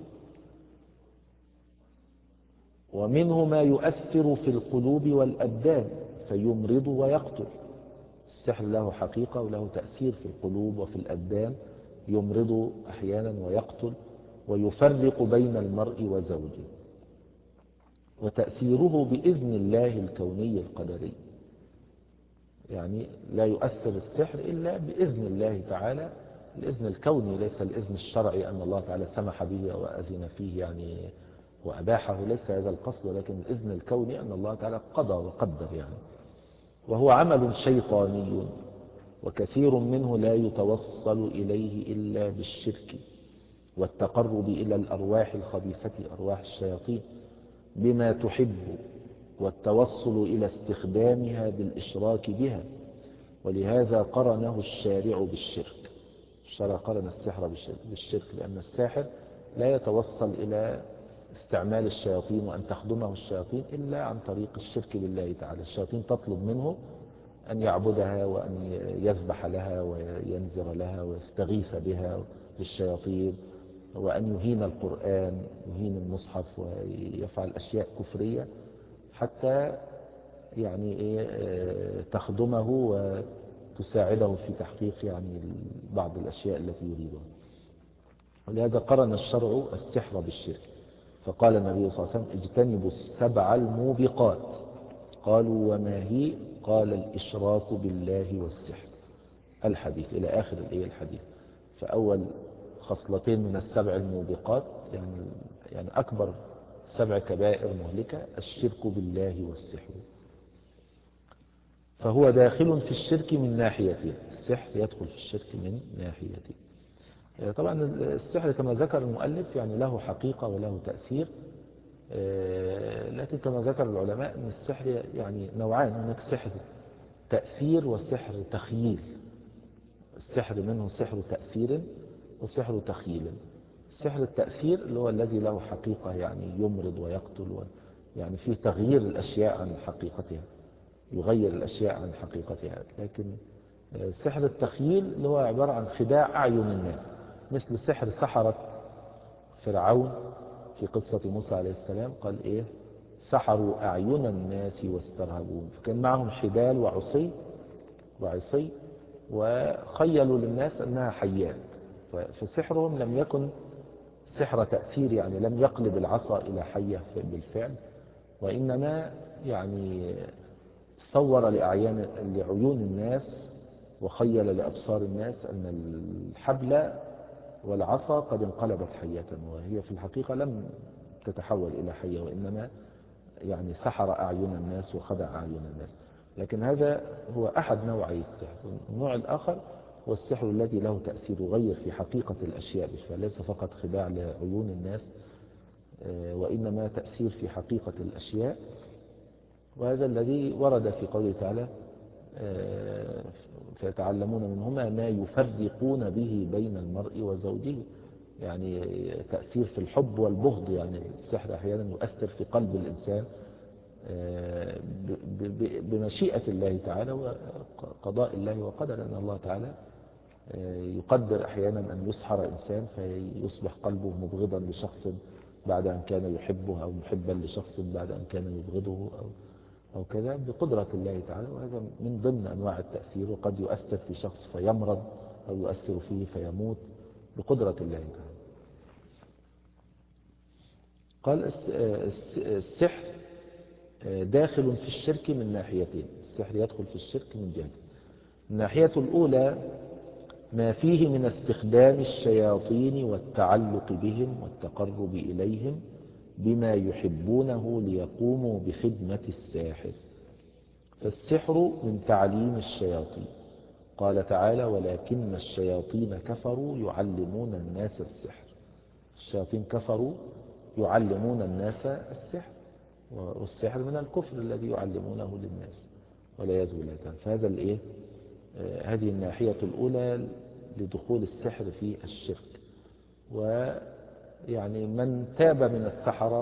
ومنه ما يؤثر في القلوب والأبدان فيمرض ويقتل. السحر له حقيقة وله تأثير في القلوب وفي الأبدان، يمرض أحيانا ويقتل، ويفرق بين المرء وزوجه. وتأثيره بإذن الله الكوني القدري، يعني لا يؤثر السحر إلا بإذن الله تعالى، الإذن الكوني ليس الإذن الشرعي أن الله تعالى سمح به وأذن فيه يعني وأباحه، ليس هذا القصد، ولكن الإذن الكوني أن الله تعالى قضى وقدر يعني. وهو عمل شيطاني، وكثير منه لا يتوصل إليه إلا بالشرك والتقرب إلى الأرواح الخبيثة، أرواح الشياطين، بما تحب، والتوصل إلى استخدامها بالإشراك بها. ولهذا قرنه الشارع بالشرك. الشرع قرن السحر بالشرك، لأن الساحر لا يتوصل إلى استعمال الشياطين وأن تخدمه الشياطين إلا عن طريق الشرك بالله تعالى. الشياطين تطلب منه أن يعبدها وأن يذبح لها وينذر لها ويستغيث بها للشياطين، وأن يهين القرآن، يهين المصحف، ويفعل أشياء كفرية حتى يعني إيه تخدمه وتساعده في تحقيق يعني بعض الأشياء التي يريدها. ولهذا قرن الشرع السحر بالشرك، فقال النبي صلى الله عليه وسلم اجتنبوا السبع الموبقات. قالوا وما هي؟ قال الإشراك بالله والسحر، الحديث إلى آخر الحديث. فأول خصلتين من السبع الموبقات يعني, يعني أكبر سبع كبائر مهلكة الشرك بالله والسحر. فهو داخل في الشرك من ناحيتين، السحر يدخل في الشرك من ناحيتين. طبعا السحر كما ذكر المؤلف يعني له حقيقة وله تأثير، لكن كما ذكر العلماء أن السحر يعني نوعان، هناك سحر تأثير وسحر تخييل. السحر منه سحر تأثير وسحر تخييل. سحر التأثير اللي هو الذي له حقيقة يعني يمرض ويقتل، يعني فيه تغيير الأشياء عن حقيقتها، يغير الأشياء عن حقيقتها. لكن سحر التخييل اللي هو عبارة عن خداع أعين الناس، مثل سحر سحرة فرعون في قصة موسى عليه السلام. قال إيه؟ سحروا أعين الناس واسترهبوهم، فكان معهم حبال وعصي وعصي وخيلوا للناس أنها حيات. فسحرهم لم يكن سحر تأثير، يعني لم يقلب العصا إلى حية بالفعل، وإنما يعني صور لأعيان لعيون الناس وخيل لأبصار الناس أن الحبل والعصا قد انقلبت حية، وهي في الحقيقة لم تتحول إلى حية، وإنما يعني سحر أعين الناس وخدع أعين الناس. لكن هذا هو أحد نوعي السحر. النوع الآخر هو السحر الذي له تأثير يغير في حقيقة الأشياء، فليس فقط خداع لعيون الناس وإنما تأثير في حقيقة الأشياء. وهذا الذي ورد في قوله تعالى فيتعلمون منهما ما يفرقون به بين المرء وزوجه، يعني تأثير في الحب والبغض. يعني السحر أحيانا يؤثر في قلب الإنسان بمشيئة الله تعالى وقضاء الله وقدر، أن الله تعالى يقدر أحيانا أن يسحر إنسان فيصبح قلبه مبغضا لشخص بعد أن كان يحبه، أو محبا لشخص بعد أن كان يبغضه، أو أو كذا بقدرة الله تعالى. وهذا من ضمن أنواع التأثير، وقد يؤثر في شخص فيمرض أو يؤثر فيه فيموت بقدرة الله تعالى. قال السحر داخل في الشرك من ناحيتين، السحر يدخل في الشرك من جهة. الناحية الأولى ما فيه من استخدام الشياطين والتعلق بهم والتقرب إليهم بما يحبونه ليقوموا بخدمة الساحر. فالسحر من تعليم الشياطين، قال تعالى ولكن الشياطين كفروا يعلمون الناس السحر. الشياطين كفروا يعلمون الناس السحر، والسحر من الكفر الذي يعلمونه للناس والعياذ بالله تعالى. فهذا الايه هذه الناحية الأولى لدخول السحر في الشرك. ويعني من تاب من السحرة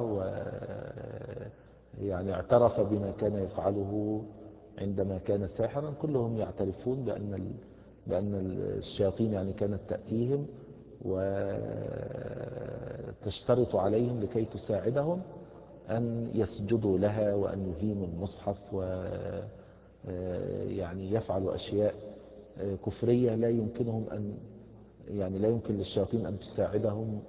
ويعني اعترف بما كان يفعله عندما كان ساحرا، كلهم يعترفون بأن بأن الشياطين يعني كانت تأتيهم وتشترط عليهم لكي تساعدهم أن يسجدوا لها وأن يهينوا المصحف ويعني يفعلوا أشياء كفرية لا يمكنهم أن يعني لا يمكن للشياطين أن تساعدهم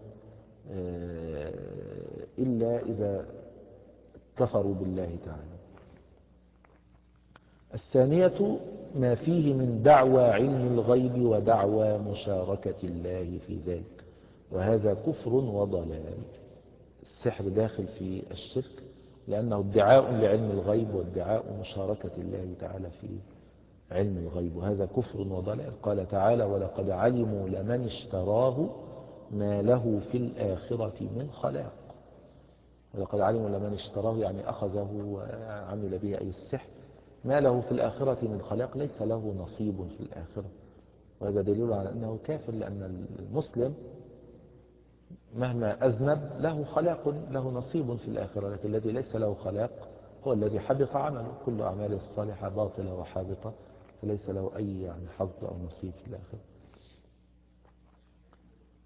إلا إذا كفروا بالله تعالى. الثانية ما فيه من دعوى علم الغيب ودعوى مشاركة الله في ذلك، وهذا كفر وضلال. السحر داخل في الشرك لأنه ادعاء لعلم الغيب وادعاء مشاركة الله تعالى في علم الغيب، وهذا كفر وضلال. قال تعالى ولقد علموا لمن اشتراه ما له في الآخرة من خلاق. ولقد علموا لمن اشتراه يعني أخذه وعمل به أي السحر، ما له في الآخرة من خلاق، ليس له نصيب في الآخرة. وهذا دليل على أنه كافر، لأن المسلم مهما أذنب له خلاق له نصيب في الآخرة، لكن الذي ليس له خلاق هو الذي حبط عمله، كل أعماله الصالحة باطلة وحابطة، فليس له أي يعني حظ أو نصيب في الآخرة.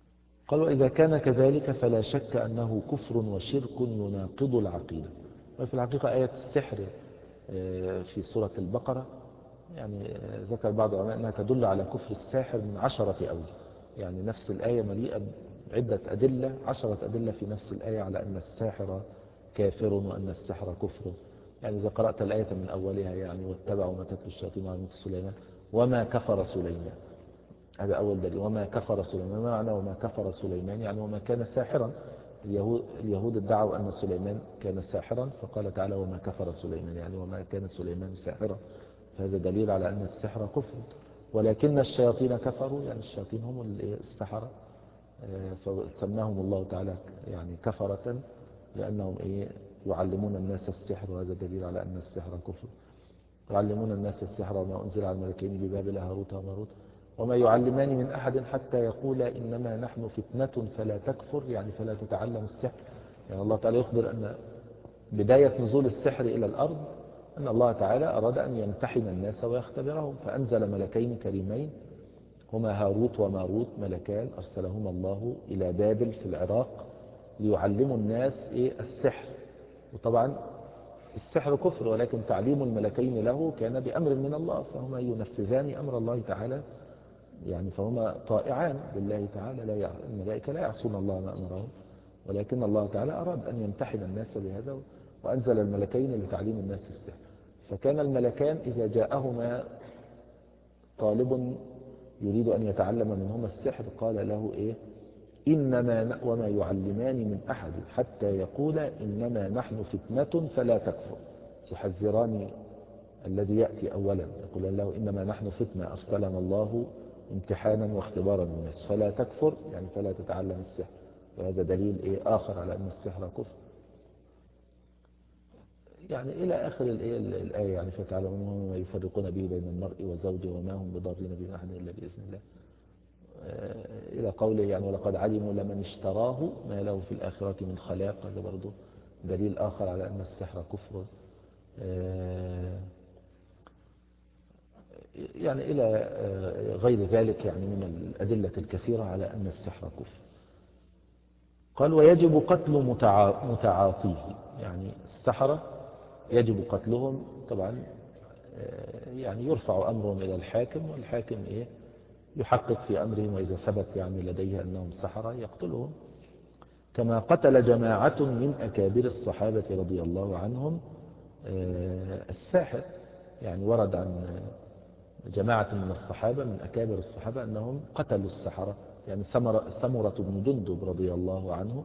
قال وإذا كان كذلك فلا شك أنه كفر وشرك يناقض العقيدة. وفي الحقيقة آية السحر في سورة البقرة يعني ذكر بعض العلماء أنها تدل على كفر الساحر من عشرة أوجه. يعني نفس الآية مليئة عدة أدلة، عشرة أدلة في نفس الآية على أن الساحر كافر وأن السحر كفر. يعني إذا قرأت الآية من أولها يعني واتبعوا ما تتلو الشياطين على ملك سليمان وما كفر سليمان، هذا أول دليل. وما كفر سليمان، ما معنى وما كفر سليمان؟ يعني وما كان ساحرا. اليهود, اليهود ادعوا أن سليمان كان ساحرا، فقال تعالى وما كفر سليمان، يعني وما كان سليمان ساحرا. فهذا دليل على أن السحر كفر. ولكن الشياطين كفروا، يعني الشياطين هم السحرة، فسماهم الله تعالى يعني كفرة لأنهم إيه يعلمون الناس السحر، وهذا دليل على أن السحر كفر. يعلمون الناس السحر وما أنزل على الملكين ببابل هاروت وماروت وما يعلمان من أحد حتى يقولا إنما نحن فتنة فلا تكفر، يعني فلا تتعلم السحر. يعني الله تعالى يخبر أن بداية نزول السحر إلى الأرض أن الله تعالى أراد أن يمتحن الناس ويختبرهم، فأنزل ملكين كريمين هما هاروت وماروت، ملكان أرسلهما الله إلى بابل في العراق ليعلموا الناس إيه السحر. وطبعا السحر كفر، ولكن تعليم الملكين له كان بأمر من الله، فهما ينفذان أمر الله تعالى، يعني فهما طائعان لله تعالى. لا الملائكة لا يعصون الله ما أمرهم، ولكن الله تعالى أراد أن يمتحن الناس بهذا وأنزل الملكين لتعليم الناس السحر. فكان الملكان إذا جاءهما طالب يريد أن يتعلم منهما السحر قال له إيه إنما وما يعلمان من أحد حتى يقول إنما نحن فتنة فلا تكفر. يحذران الذي يأتي أولا، يقول له إنما نحن فتنة أرسلنا الله امتحانا واختبارا للناس فلا تكفر، يعني فلا تتعلم السحر. وهذا دليل إيه آخر على أن السحر كفر. يعني إلى آخر الآية يعني فتعلمون ما يفرقون به بين المرء وزوجه وما هم بضارين به أحد إلا بإذن الله، إلى قوله يعني ولقد علموا لمن اشتراه ما له في الآخرة من خلاق. هذا برضو دليل آخر على أن السحر كفر. يعني إلى غير ذلك يعني من الأدلة الكثيرة على أن السحر كفر. قال ويجب قتل متعاطيه، يعني السحرة يجب قتلهم طبعا، يعني يرفع أمرهم إلى الحاكم، والحاكم إيه يحقق في أمرهم، وإذا ثبت يعني لديه أنهم سحرة يقتلهم، كما قتل جماعة من أكابر الصحابة رضي الله عنهم الساحر. يعني ورد عن جماعة من الصحابة من أكابر الصحابة أنهم قتلوا السحرة. يعني سمرة بن جندب رضي الله عنه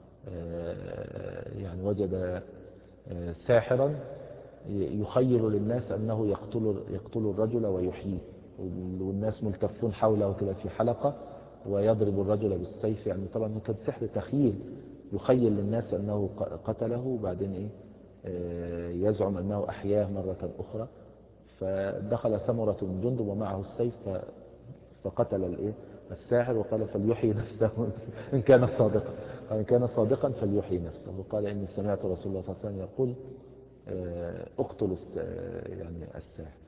يعني وجد ساحرا يخيل للناس أنه يقتل, يقتل الرجل ويحييه، والناس ملتفون حوله كده في حلقة ويضرب الرجل بالسيف. يعني طبعا كان سحر تخيل، يخيل للناس أنه قتله وبعدين إيه يزعم أنه أحياه مرة أخرى. فدخل سمرة بن جندب ومعه السيف فقتل الإيه الساحر، وقال فليحيي نفسه إن كان صادقا، إن كان صادقا فليحيي نفسه. وقال إني سمعت رسول الله صلى الله عليه وسلم يقول اقتلوا يعني الساحر.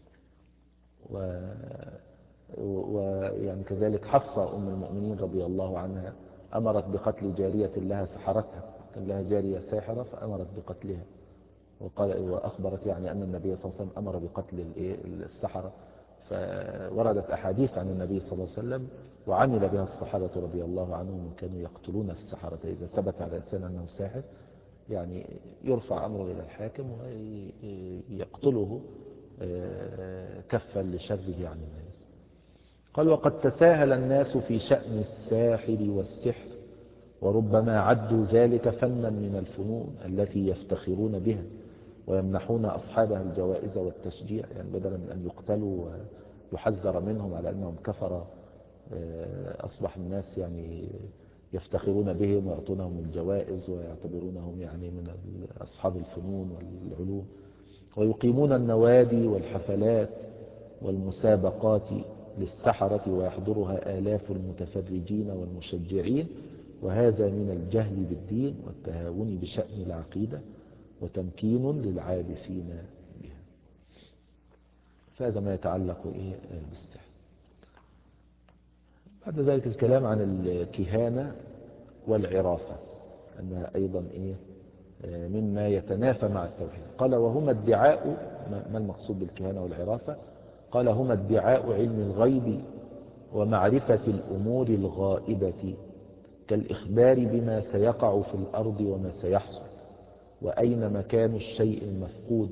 ويعني كذلك حفصة أم المؤمنين رضي الله عنها أمرت بقتل جارية لها سحرتها، كان لها جارية ساحرة فأمرت بقتلها، وقال وأخبرت يعني أن النبي صلى الله عليه وسلم أمر بقتل السحرة. فوردت أحاديث عن النبي صلى الله عليه وسلم وعمل بها الصحابة رضي الله عنهم، وكانوا يقتلون السحرة إذا ثبت على الإنسان أنه ساحر، يعني يرفع أمره إلى الحاكم ويقتله كفا لشره عن الناس. قال وقد تساهل الناس في شأن الساحر والسحر، وربما عدوا ذلك فنا من الفنون التي يفتخرون بها ويمنحون أصحابها الجوائز والتشجيع. يعني بدلا من أن يقتلوا ويحذر منهم على أنهم كفر، أصبح الناس يعني يفتخرون بهم ويعطونهم الجوائز ويعتبرونهم يعني من أصحاب الفنون والعلوم، ويقيمون النوادي والحفلات والمسابقات للسحرة ويحضرها آلاف المتفرجين والمشجعين، وهذا من الجهل بالدين والتهاون بشأن العقيدة وتمكين للعابثين بها. فهذا ما يتعلق إيه بالسحر. بعد ذلك الكلام عن الكهانة والعرافة أنها أيضا إيه مما يتنافى مع التوحيد. قال وهما ادعاء، ما المقصود بالكهانة والعرافة؟ قال هما ادعاء علم الغيب ومعرفة الأمور الغائبة كالإخبار بما سيقع في الأرض وما سيحصل وأين مكان الشيء المفقود،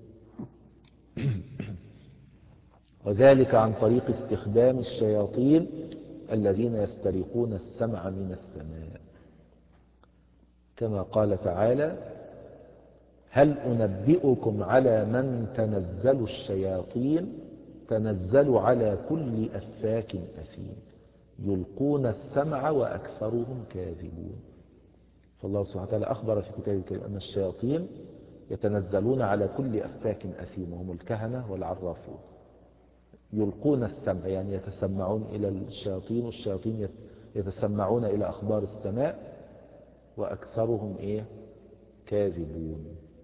وذلك عن طريق استخدام الشياطين الذين يسترقون السمع من السماء، كما قال تعالى هل أنبئكم على من تنزل الشياطين تنزل على كل أفاك أثيم يلقون السمع وأكثرهم كاذبون. فالله سبحانه وتعالى أخبر في كتابه الكريم أن الشياطين يتنزلون على كل أفاك أثيم وهم الكهنة والعرافون، يلقون السمع يعني يتسمعون إلى الشياطين والشياطين يتسمعون إلى أخبار السماء وأكثرهم إيه كاذبون.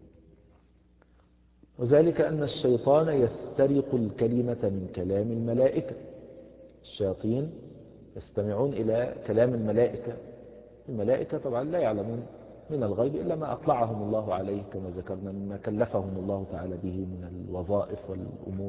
وذلك أن الشيطان يسترق الكلمة من كلام الملائكة، الشياطين يستمعون إلى كلام الملائكة، الملائكة طبعا لا يعلمون من الغيب إلا ما أطلعهم الله عليه كما ذكرنا مما كلفهم الله تعالى به من الوظائف والأمور.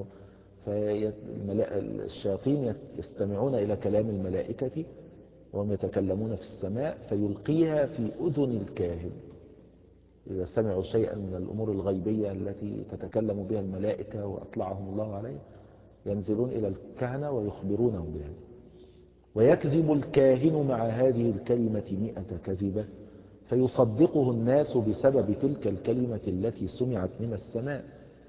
فالشياطين يستمعون إلى كلام الملائكة وهم يتكلمون في السماء فيلقيها في أذن الكاهن، إذا سمعوا شيئا من الأمور الغيبية التي تتكلم بها الملائكة وأطلعهم الله عليه ينزلون إلى الكهنة ويخبرونهم بها، ويكذب الكاهن مع هذه الكلمة مئة كذبة فيصدقه الناس بسبب تلك الكلمة التي سمعت من السماء،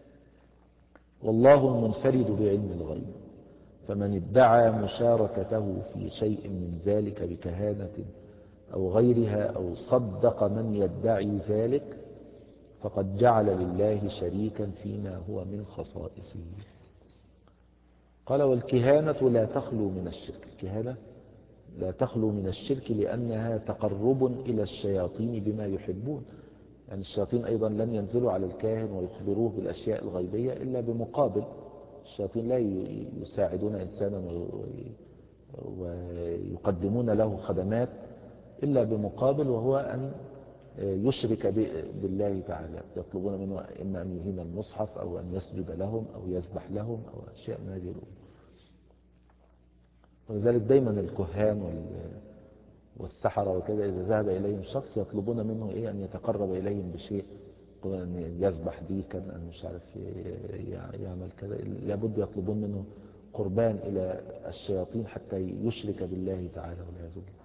والله المنفرد بعلم الغيب، فمن ادعى مشاركته في شيء من ذلك بكهانة أو غيرها أو صدق من يدعي ذلك فقد جعل لله شريكا فيما هو من خصائصه. قال والكهانة لا تخلو من الشرك، الكهانة لا تخلو من الشرك لأنها تقرب إلى الشياطين بما يحبون، يعني الشياطين أيضا لن ينزلوا على الكاهن ويخبروه بالأشياء الغيبية إلا بمقابل، الشياطين لا يساعدون إنسانا ويقدمون له خدمات إلا بمقابل، وهو أن يشرك بالله تعالى، يطلبون منه إما أن يهين المصحف أو أن يسجد لهم أو يسبح لهم أو أشياء من هذه الأمور. ولذلك دايما الكهان والسحرة وكذا إذا ذهب إليهم شخص يطلبون منه إيه أن يتقرب إليهم بشيء، أن يذبح ديكا أن مش عارف يعمل كذا، لابد يطلبون منه قربان إلى الشياطين حتى يشرك بالله تعالى والعياذ بالله.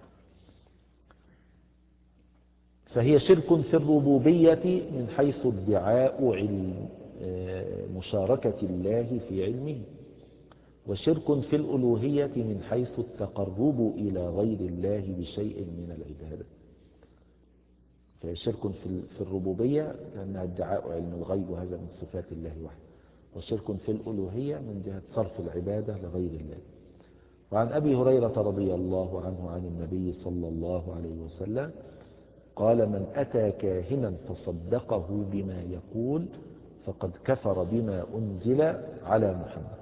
فهي شرك في الربوبية من حيث ادعاء علم مشاركة الله في علمه، وشرك في الألوهية من حيث التقرب إلى غير الله بشيء من العبادة. فهي شرك في الربوبية لأنها ادعاء علم الغيب وهذا من صفات الله وحده، وشرك في الألوهية من جهة صرف العبادة لغير الله. وعن أبي هريرة رضي الله عنه عن النبي صلى الله عليه وسلم قال من أتى كاهنا فصدقه بما يقول فقد كفر بما أنزل على محمد.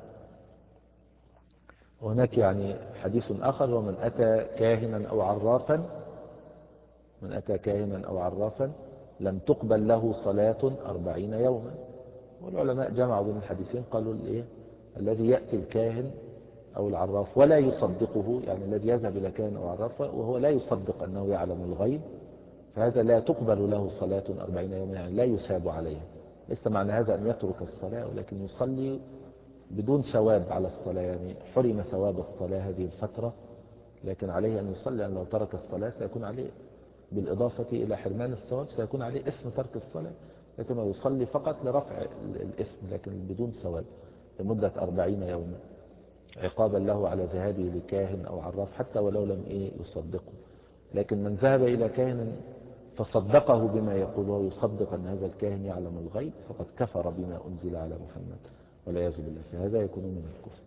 وهناك يعني حديث آخر ومن أتى كاهنا أو عرافا من أتى كاهنا أو عرافا لم تقبل له صلاة أربعين يوما. والعلماء جمعوا بين الحديثين قالوا الإيه الذي يأتي الكاهن أو العراف ولا يصدقه، يعني الذي يذهب إلى كاهن أو عراف وهو لا يصدق أنه يعلم الغيب، فهذا لا تقبل له صلاة أربعين يوما، يعني لا يثاب عليها. ليس معنى هذا أن يترك الصلاة، ولكن يصلي بدون ثواب على الصلاة، يعني حرم ثواب الصلاة هذه الفترة، لكن عليه أن يصلي، لأن لو ترك الصلاة سيكون عليه بالإضافة إلى حرمان الثواب سيكون عليه اسم ترك الصلاة، لكنه يصلي فقط لرفع الاسم لكن بدون ثواب لمدة أربعين يوما عقابا له على ذهابه لكاهن أو عراف حتى ولو لم إيه يصدقه. لكن من ذهب إلى كاهن فصدقه بما يقول ويصدق أن هذا الكاهن يعلم الغيب فقد كفر بما أنزل على محمد والعياذ بالله، فهذا يكون من الكفر.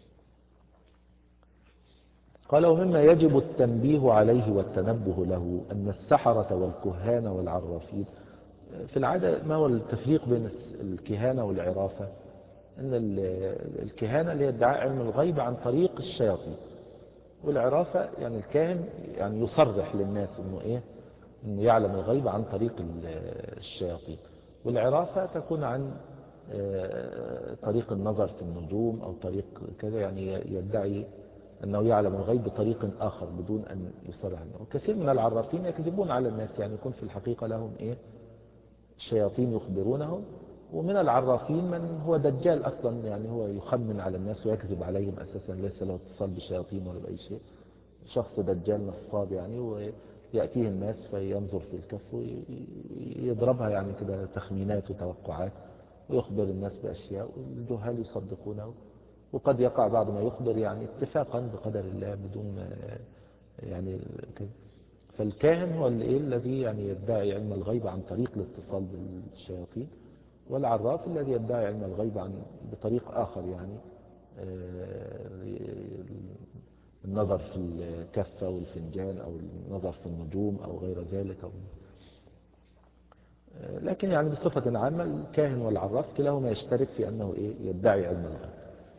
قال ومما يجب التنبيه عليه والتنبه له أن السحرة والكهان والعرافين في العادة، ما هو التفريق بين الكهانة والعرافة؟ أن الكهانة اللي هي ادعاء علم الغيب عن طريق الشياطين، والعرافة يعني الكاهن يعني يصرح للناس انه ايه، انه يعلم الغيب عن طريق الشياطين. والعرافة تكون عن طريق النظر في النجوم او طريق كذا، يعني يدعي انه يعلم الغيب بطريق اخر بدون ان يصرح عنه. وكثير من العرافين يكذبون على الناس، يعني يكون في الحقيقة لهم ايه، شياطين يخبرونهم. ومن العرافين من هو دجال اصلا، يعني هو يخمن على الناس ويكذب عليهم اساسا، ليس له اتصال بشياطين ولا باي شيء، شخص دجال نصاب يعني. ويأتيه الناس فينظر في الكف ويضربها يعني كده تخمينات وتوقعات، ويخبر الناس بأشياء والجهال يصدقونه. وقد يقع بعض ما يخبر يعني اتفاقا بقدر الله بدون يعني كده. فالكاهن هو الايه الذي يعني يدعي علم الغيب عن طريق الاتصال بالشياطين، والعراف الذي يدعي علم الغيب عن بطريق آخر، يعني النظر في الكفة والفنجان أو النظر في النجوم أو غير ذلك. أو لكن يعني بصفة عامة الكاهن والعراف كلاهما يشترك في أنه إيه، يدعي علم الغيب.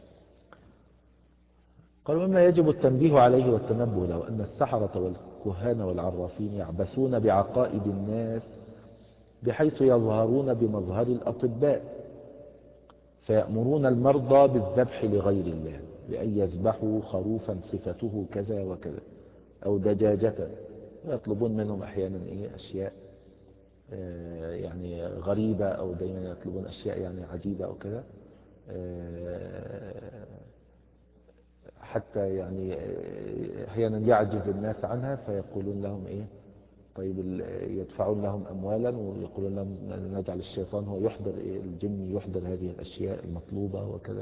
قال: مما يجب التنبيه عليه والتنبه له أن السحرة والكهان والعرافين يعبثون بعقائد الناس بحيث يظهرون بمظهر الأطباء، فيأمرون المرضى بالذبح لغير الله بأن يذبحوا خروفا صفته كذا وكذا أو دجاجة، ويطلبون منهم أحيانا إيه أشياء يعني غريبة، أو دائما يطلبون أشياء يعني عجيبة أو كذا، حتى يعني أحيانا يعجز الناس عنها فيقولون لهم إيه، طيب يدفعون لهم أموالا ويقولون لهم نجعل الشيطان هو يحضر إيه، الجن يحضر هذه الأشياء المطلوبة وكذا.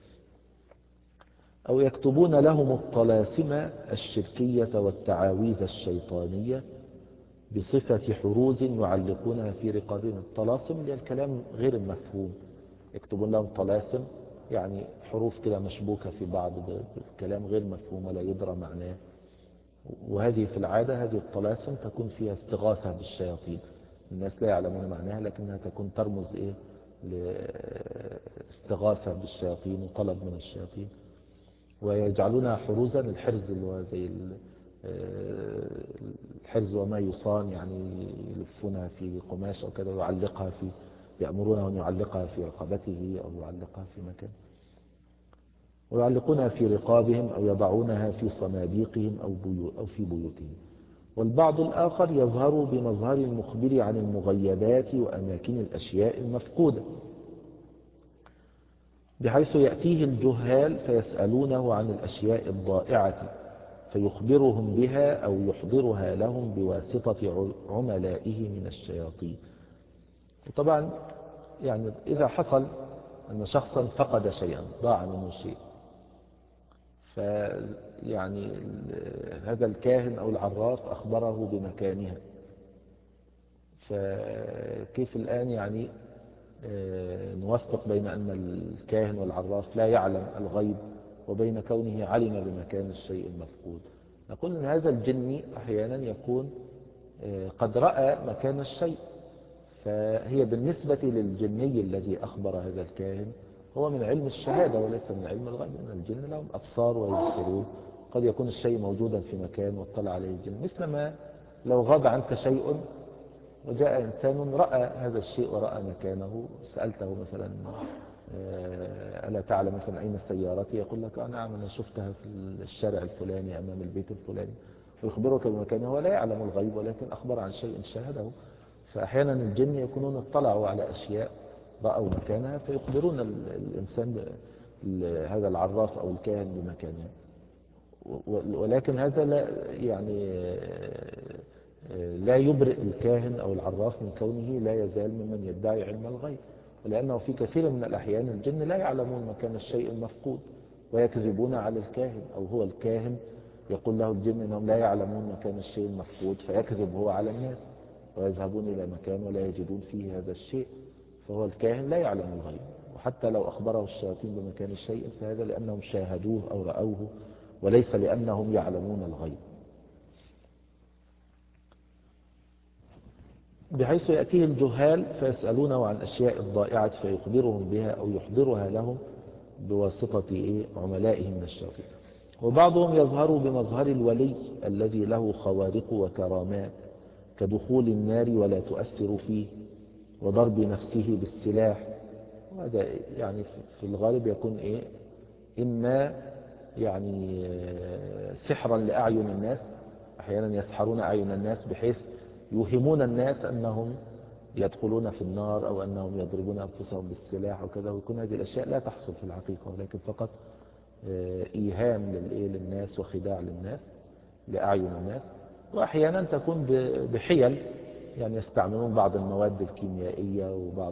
أو يكتبون لهم الطلاسم الشركية والتعاويذ الشيطانية بصفة حروز يعلقونها في رقابهم. الطلاسم اللي الكلام غير المفهوم، يكتبون لهم طلاسم يعني حروف كده مشبوكة في بعض بكلام غير مفهوم ولا يدرى معناه. وهذه في العادة هذه الطلاسم تكون فيها استغاثة بالشياطين، الناس لا يعلمون معناها لكنها تكون ترمز إيه لاستغاثة بالشياطين وطلب من الشياطين. ويجعلونها حروزا، الحرز اللي هو زي الحرز وما يصان، يعني يلفونها في قماش أو كذا ويعلقها في، يأمرونه أن يعلقها في رقبته أو يعلقها في مكان، ويعلقونها في رقابهم أو يضعونها في صناديقهم أو, بيو أو في بيوتهم. والبعض الآخر يظهر بمظهر المخبر عن المغيبات وأماكن الأشياء المفقودة، بحيث يأتيه الجهال فيسألونه عن الأشياء الضائعة فيخبرهم بها أو يحضرها لهم بواسطة عملائه من الشياطين. وطبعا يعني إذا حصل أن شخصا فقد شيئا، ضاع منه شيء، فيعني هذا الكاهن أو العراف أخبره بمكانها، فكيف الآن يعني نوفق بين أن الكاهن والعراف لا يعلم الغيب وبين كونه علم بمكان الشيء المفقود؟ نقول أن هذا الجني أحيانا يكون قد رأى مكان الشيء، فهي بالنسبة للجني الذي أخبر هذا الكاهن هو من علم الشهادة وليس من علم الغيب، لأن الجن لهم أبصار ويبصرون، قد يكون الشيء موجودا في مكان واطلع عليه الجن. مثلما لو غاب عنك شيء وجاء إنسان رأى هذا الشيء ورأى مكانه، سألته مثلا ألا تعلم مثلا أين سيارتي، يقول لك نعم أنا شفتها في الشارع الفلاني أمام البيت الفلاني، ويخبرك بمكانه. هو لا يعلم الغيب ولكن أخبر عن شيء شاهده. فأحيانا الجن يكونون اطلعوا على أشياء رأوا مكانها فيخبرون الإنسان هذا العراف أو الكاهن بمكانها، ولكن هذا لا يعني لا يبرئ الكاهن أو العراف من كونه لا يزال ممن يدعي علم الغيب، ولأنه في كثير من الأحيان الجن لا يعلمون مكان الشيء المفقود ويكذبون على الكاهن، أو هو الكاهن يقول له الجن أنهم لا يعلمون مكان الشيء المفقود فيكذب هو على الناس ويذهبون إلى مكان ولا يجدون فيه هذا الشيء، فهو الكاهن لا يعلم الغيب. وحتى لو أخبره الشياطين بمكان الشيء فهذا لأنهم شاهدوه أو رأوه وليس لأنهم يعلمون الغيب. بحيث يأتيه الجهال فيسألونه عن أشياء الضائعة فيخبرهم بها أو يحضرها لهم بواسطة إيه عملائهم من الشياطين. وبعضهم يظهر بمظهر الولي الذي له خوارق وكرامات كدخول النار ولا تؤثر فيه، وضرب نفسه بالسلاح. وهذا يعني في الغالب يكون إيه؟ إما يعني سحرا لأعين الناس، أحيانا يسحرون أعين الناس بحيث يوهمون الناس أنهم يدخلون في النار أو أنهم يضربون أنفسهم بالسلاح وكذا، ويكون هذه الأشياء لا تحصل في الحقيقة، ولكن فقط إيهام للناس وخداع للناس لأعين الناس. وأحيانا تكون بحيل، يعني يستعملون بعض المواد الكيميائية وبعض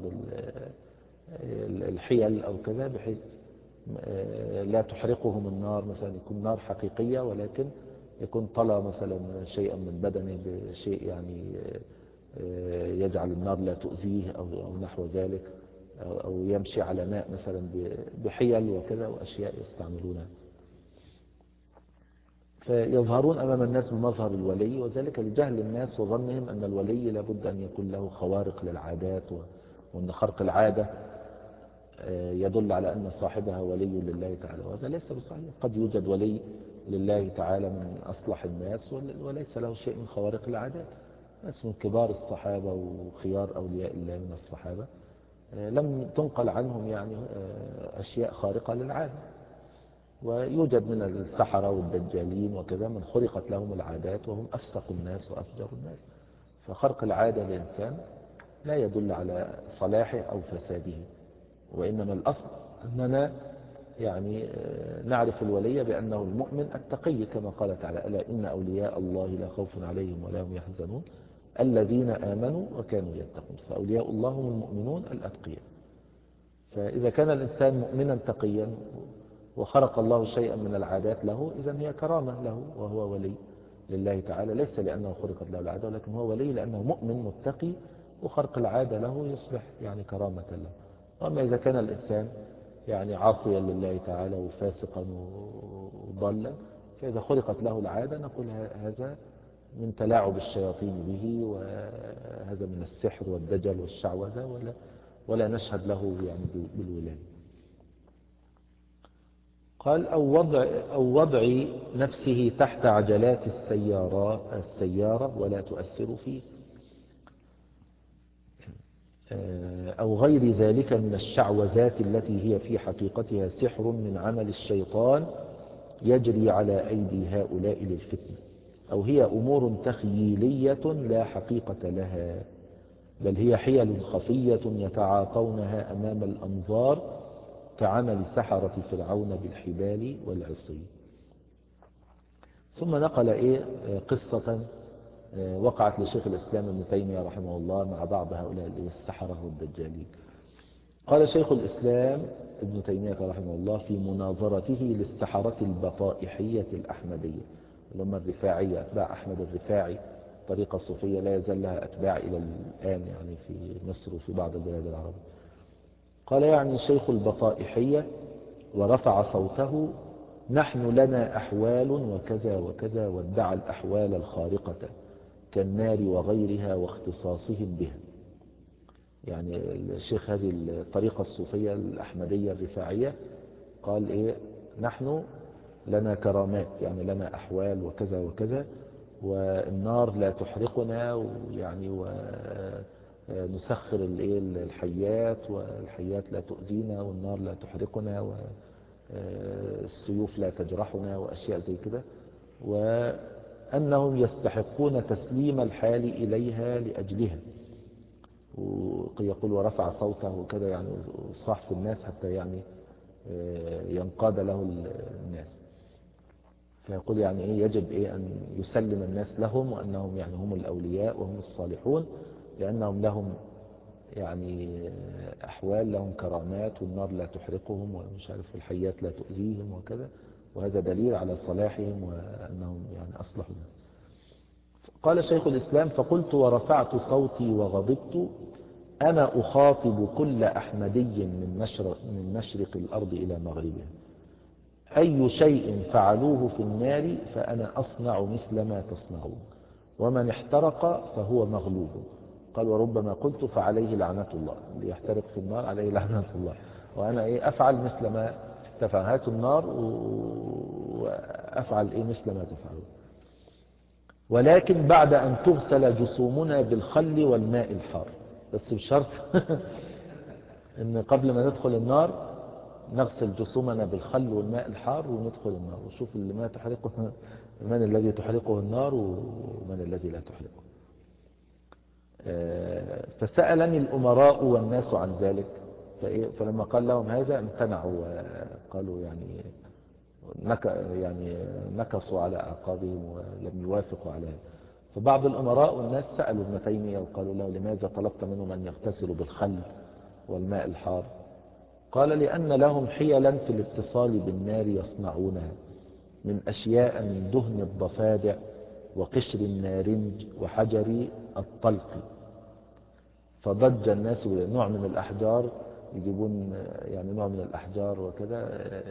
الحيل أو كذا بحيث لا تحرقهم النار، مثلا يكون نار حقيقية ولكن يكون طلى مثلا شيئا من بدنه بشيء يعني يجعل النار لا تؤذيه أو نحو ذلك، أو يمشي على ماء مثلا بحيل وكذا وأشياء يستعملونها. فيظهرون أمام الناس بمظهر الولي، وذلك لجهل الناس وظنهم أن الولي لابد أن يكون له خوارق للعادات، وأن خرق العادة يدل على أن صاحبها ولي لله تعالى، وهذا ليس بصحيح. قد يوجد ولي لله تعالى من أصلح الناس وليس له شيء من خوارق العادات، ناس من كبار الصحابة وخيار أولياء الله من الصحابة لم تنقل عنهم يعني أشياء خارقة للعادة. ويوجد من السحرة والدجالين وكذا من خرقت لهم العادات وهم أفسق الناس وأفجر الناس. فخرق العادة للإنسان لا يدل على صلاحه أو فساده، وإنما الأصل أننا يعني نعرف الولي بأنه المؤمن التقي، كما قال تعالى: ألا إن أولياء الله لا خوف عليهم ولا هم يحزنون الذين آمنوا وكانوا يتقون. فأولياء الله هم المؤمنون الأتقياء. فإذا كان الإنسان مؤمنا تقيا وخرق الله شيئا من العادات له، إذن هي كرامة له وهو ولي لله تعالى، ليس لأنه خرقت له العادة، ولكن هو ولي لأنه مؤمن متقي، وخرق العادة له يصبح يعني كرامة له. أما إذا كان الإنسان يعني عاصيا لله تعالى وفاسقا وضلا، فإذا خرقت له العادة نقول هذا من تلاعب الشياطين به، وهذا من السحر والدجل والشعوذة، ولا, ولا نشهد له يعني بالولاية. قال: أو وضع, أو وضع نفسه تحت عجلات السيارة, السيارة ولا تؤثر فيه، أو غير ذلك من الشعوذات التي هي في حقيقتها سحر من عمل الشيطان يجري على أيدي هؤلاء للفتنة، أو هي أمور تخييلية لا حقيقة لها، بل هي حيل خفية يتعاطونها أمام الأنظار كعمل سحرة فرعون بالحبال والعصي. ثم نقل إيه قصة وقعت لشيخ الإسلام ابن تيمية رحمه الله مع بعض هؤلاء السحرة والدجالين. قال شيخ الإسلام ابن تيمية رحمه الله في مناظرته للسحرة البطائحية الأحمدية، لما الرفاعية أتباع أحمد الرفاعي طريقة الصوفية لا يزال لها أتباع إلى الآن يعني في مصر وفي بعض البلاد العربية. قال يعني شيخ البطائحية ورفع صوته: نحن لنا أحوال وكذا وكذا، وادعى الأحوال الخارقة كالنار وغيرها واختصاصهم بها. يعني الشيخ هذه الطريقة الصوفية الأحمدية الرفاعية قال إيه: نحن لنا كرامات، يعني لنا أحوال وكذا وكذا، والنار لا تحرقنا، ويعني ونسخر الحيات والحيات لا تؤذينا، والنار لا تحرقنا، والسيوف لا تجرحنا، وأشياء زي كده، وأنهم يستحقون تسليم الحال إليها لأجلها. ويقول ورفع صوته وكذا، يعني صاح في الناس حتى يعني ينقاد له الناس. فيقول يعني إيه يجب إيه أن يسلم الناس لهم، وأنهم يعني هم الأولياء وهم الصالحون، لأنهم لهم يعني أحوال، لهم كرامات، والنار لا تحرقهم، ومش عارف الحيات لا تؤذيهم وكذا، وهذا دليل على صلاحهم وأنهم يعني أصلحوا. قال شيخ الإسلام: فقلت ورفعت صوتي وغضبت: أنا أخاطب كل أحمدي من مشرق, من مشرق الأرض إلى مغربها، أي شيء فعلوه في النار فأنا أصنع مثل ما تصنعون، ومن احترق فهو مغلوب. قال: وربما قلت فعليه لعنة الله، اللي يحترق في النار عليه لعنة الله، وأنا إيه أفعل مثل ما تفعل هاتوا النار وأفعل إيه مثل ما تفعلون. ولكن بعد أن تغسل جسومنا بالخل والماء الحار، بس بشرط إن قبل ما ندخل النار نغسل جسومنا بالخل والماء الحار وندخل النار وشوف اللي ما تحرقه من الذي تحرقه النار ومن الذي لا تحرقه. فسألني الأمراء والناس عن ذلك، فلما قال لهم هذا امتنعوا وقالوا يعني نك يعني نكصوا على أعقابهم ولم يوافقوا على هذا. فبعض الأمراء والناس سألوا ابن تيمية وقالوا له لماذا طلبت منهم أن يغتسلوا بالخل والماء الحار؟ قال لأن لهم حيلا في الاتصال بالنار يصنعونها من أشياء من دهن الضفادع وقشر النارنج وحجر الطلق. فضج الناس نوع من الأحجار، يجيبون يعني نوع من الأحجار وكذا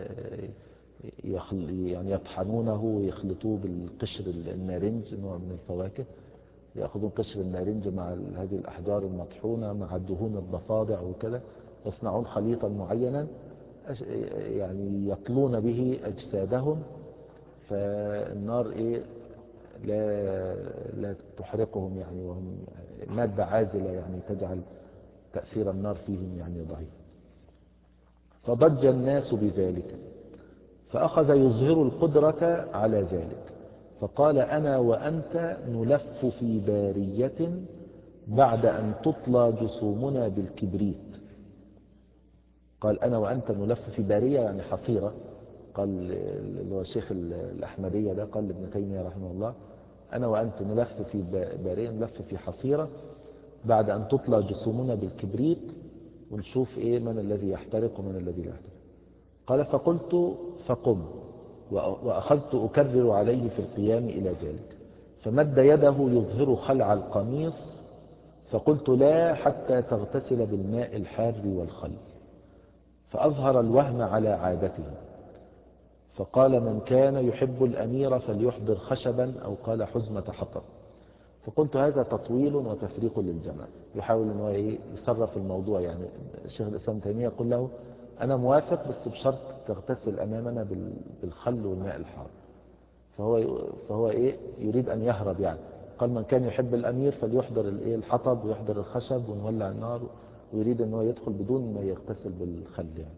يعني يطحنونه ويخلطوه بالقشر النارنج، نوع من الفواكه، يأخذون قشر النارنج مع هذه الأحجار المطحونة مع دهون الضفادع وكذا، يصنعون خليطا معينا يعني يطلون به أجسادهم، فالنار إيه لا لا تحرقهم يعني، وهم مادة عازلة يعني تجعل تأثير النار فيهم يعني ضعيف. فضج الناس بذلك، فأخذ يظهر القدرة على ذلك، فقال أنا وأنت نلف في بارية بعد أن تطلى جسومنا بالكبريت. قال أنا وأنت نلف في بارية يعني حصيرة، قال اللي هو الشيخ الأحمدية ده قال لابن تيمية رحمه الله أنا وأنت نلف في بارية، نلف في حصيرة بعد أن تطلى جسومنا بالكبريت ونشوف إيه من الذي يحترق ومن الذي لا يحترق. قال فقلت فقم، وأخذت أكرر عليه في القيام إلى ذلك، فمد يده يظهر خلع القميص، فقلت لا حتى تغتسل بالماء الحار والخل، فأظهر الوهم على عادته، فقال من كان يحب الأمير فليحضر خشبا أو قال حزمة حطب. فقلت هذا تطويل وتفريق للجمع، يحاول أنه يصرف الموضوع يعني. الشيخ الإسلام تيمية يقول له أنا موافق بس بشرط تغتسل أمامنا بالخل والماء الحار، فهو فهو إيه يريد أن يهرب يعني. قال من كان يحب الأمير فليحضر الإيه الحطب ويحضر الخشب ونولع النار، ويريد أنه يدخل بدون ما يغتسل بالخل يعني.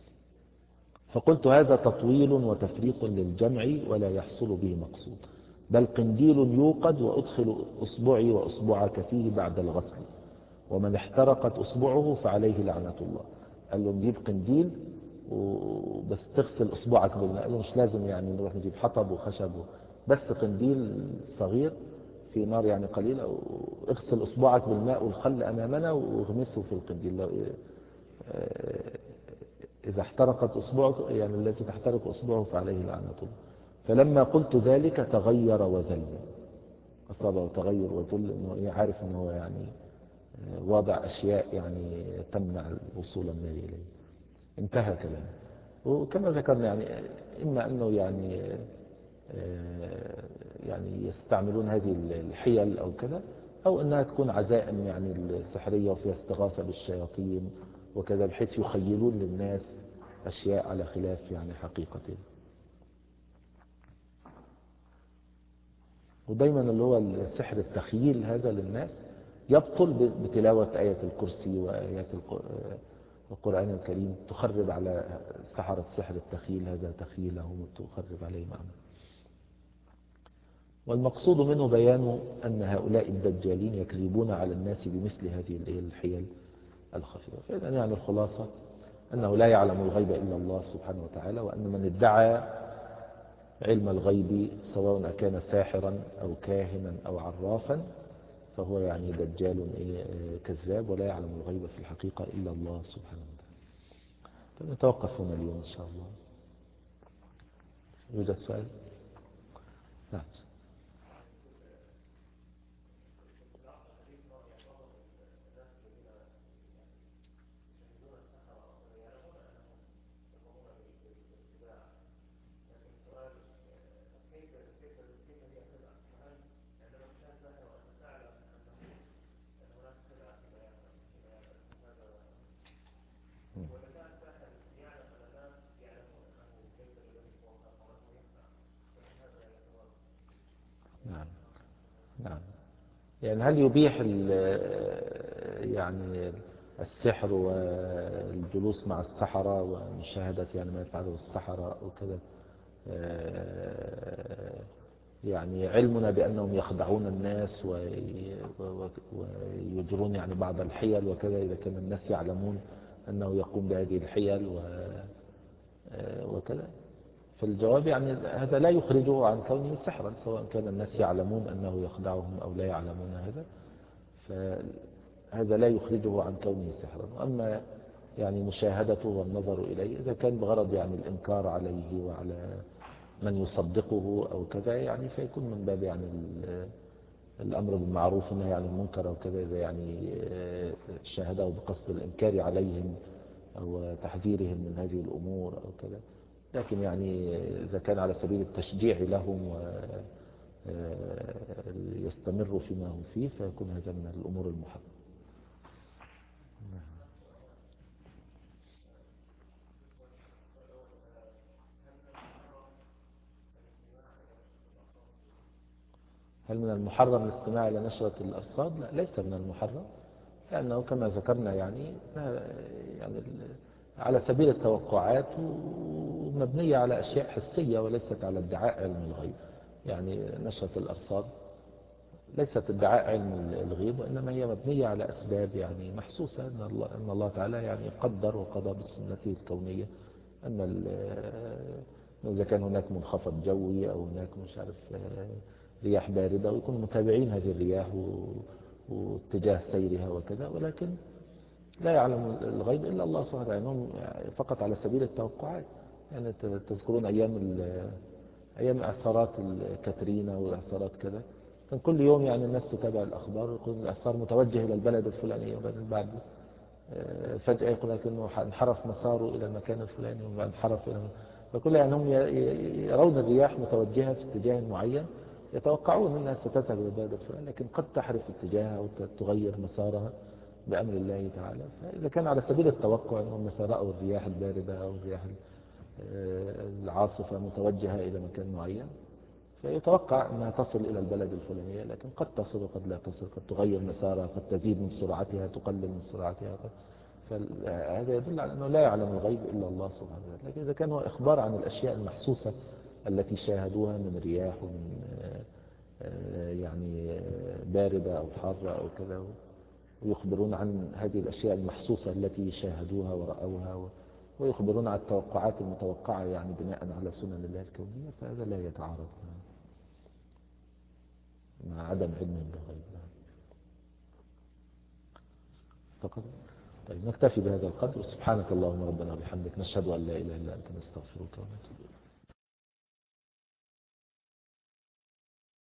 فقلت هذا تطويل وتفريق للجمع ولا يحصل به مقصود، بل قنديل يوقد وأدخل أصبعي وأصبعك فيه بعد الغسل، ومن احترقت أصبعه فعليه لعنة الله. قال له نجيب قنديل وبس تغسل أصبعك بالماء، قال له مش لازم يعني نروح نجيب حطب وخشب، بس قنديل صغير في نار يعني قليلة، واغسل أصبعك بالماء والخل أمامنا واغمسه في القنديل، لو إذا احترقت أصبعك يعني التي تحترق أصبعه فعليه لعنة الله. فلما قلت ذلك تغير وذل، أصابه تغير وذل، إنه عارف إنه يعني وضع أشياء يعني تمنع الوصول النار إليه. انتهى كلامه. وكما ذكرنا يعني إما أنه يعني يعني يستعملون هذه الحيل أو كذا، أو أنها تكون عزائم يعني السحرية وفيها استغاثة بالشياطين وكذا، بحيث يخيلون للناس أشياء على خلاف يعني حقيقته. ودايما اللي هو السحر التخييل هذا للناس يبطل بتلاوة آية الكرسي وآيات القرآن الكريم، تخرب على سحرة سحر التخييل هذا تخييلهم وتخرب عليه معنى. والمقصود منه بيان أن هؤلاء الدجالين يكذبون على الناس بمثل هذه الحيل الخفية. فإذا يعني الخلاصة أنه لا يعلم الغيب إلا الله سبحانه وتعالى، وأن من ادعى علم الغيب سواء كان ساحرا أو كاهنا أو عرافا فهو يعني دجال كذاب، ولا يعلم الغيب في الحقيقة إلا الله سبحانه وتعالى. نتوقف هنا اليوم إن شاء الله. يوجد سؤال؟ نعم. يعني هل يبيح يعني السحر والجلوس مع السحرة ومشاهدة يعني ما يفعله السحرة وكذا، يعني علمنا بأنهم يخدعون الناس ويجرون يعني بعض الحيل وكذا، إذا كان الناس يعلمون أنه يقوم بهذه الحيل وكذا، فالجواب يعني هذا لا يخرجه عن كونه سحرا، سواء كان الناس يعلمون أنه يخدعهم أو لا يعلمون هذا، فهذا لا يخرجه عن كونه سحرا. وأما يعني مشاهدته والنظر إليه إذا كان بغرض يعني الإنكار عليه وعلى من يصدقه أو كذا، يعني فيكون من باب يعني الأمر بالمعروف والنهي عن المنكر أو كذا، إذا يعني شاهده بقصد الإنكار عليهم أو تحذيرهم من هذه الأمور أو كذا. لكن يعني إذا كان على سبيل التشجيع لهم ويستمروا فيما هم فيه فيكون هذا من الأمور المحرمة. هل من المحرم الاستماع إلى نشرة الأرصاد؟ لا، ليس من المحرم، لأنه كما ذكرنا يعني يعني على سبيل التوقعات ومبنية على أشياء حسية وليست على ادعاء علم الغيب. يعني نشرة الأرصاد ليست ادعاء علم الغيب، وإنما هي مبنية على أسباب يعني محسوسة، أن الله, أن الله تعالى يعني قدر وقضى بسنته الكونية أن إذا كان هناك منخفض جوي أو هناك مش عارف رياح باردة، ويكون متابعين هذه الرياح واتجاه سيرها وكذا، ولكن لا يعلم الغيب إلا الله سبحانه وتعالى، هم فقط على سبيل التوقعات. يعني تذكرون أيام أيام إعصارات الكاترينا وإعصارات كذا، كان كل يوم يعني الناس تتابع الأخبار، يقول الإعصار متوجه إلى البلد الفلاني، وبعدين بعد فجأة يقول لك إنه انحرف مساره إلى المكان الفلاني وانحرف إلى، فكل يعني هم يرون الرياح متوجهة في اتجاه معين، يتوقعون أنها ستذهب إلى البلد الفلاني، لكن قد تحرف اتجاهها وتغير مسارها بأمر الله تعالى. فإذا كان على سبيل التوقع أنهم مثلا رأوا الرياح الباردة أو الرياح العاصفة متوجهة إلى مكان معين، فيتوقع أنها تصل إلى البلد الفلانية، لكن قد تصل وقد لا تصل، قد تغير مسارها، قد تزيد من سرعتها، تقلل من سرعتها. فهذا يدل على أنه لا يعلم الغيب إلا الله سبحانه وتعالى. لكن إذا كان هو إخبار عن الأشياء المحسوسة التي شاهدوها من رياح ومن يعني باردة أو حارة أو كذا، ويخبرون عن هذه الأشياء المحسوسة التي شاهدوها ورأوها، ويخبرون عن التوقعات المتوقعة يعني بناء على سنن الله الكونية، فهذا لا يتعارض مع عدم علم بالغيب فقط. طيب نكتفي بهذا القدر، سبحانك اللهم ربنا وبحمدك، نشهد أن لا إله إلا أنت، نستغفرك ونتوب إليك.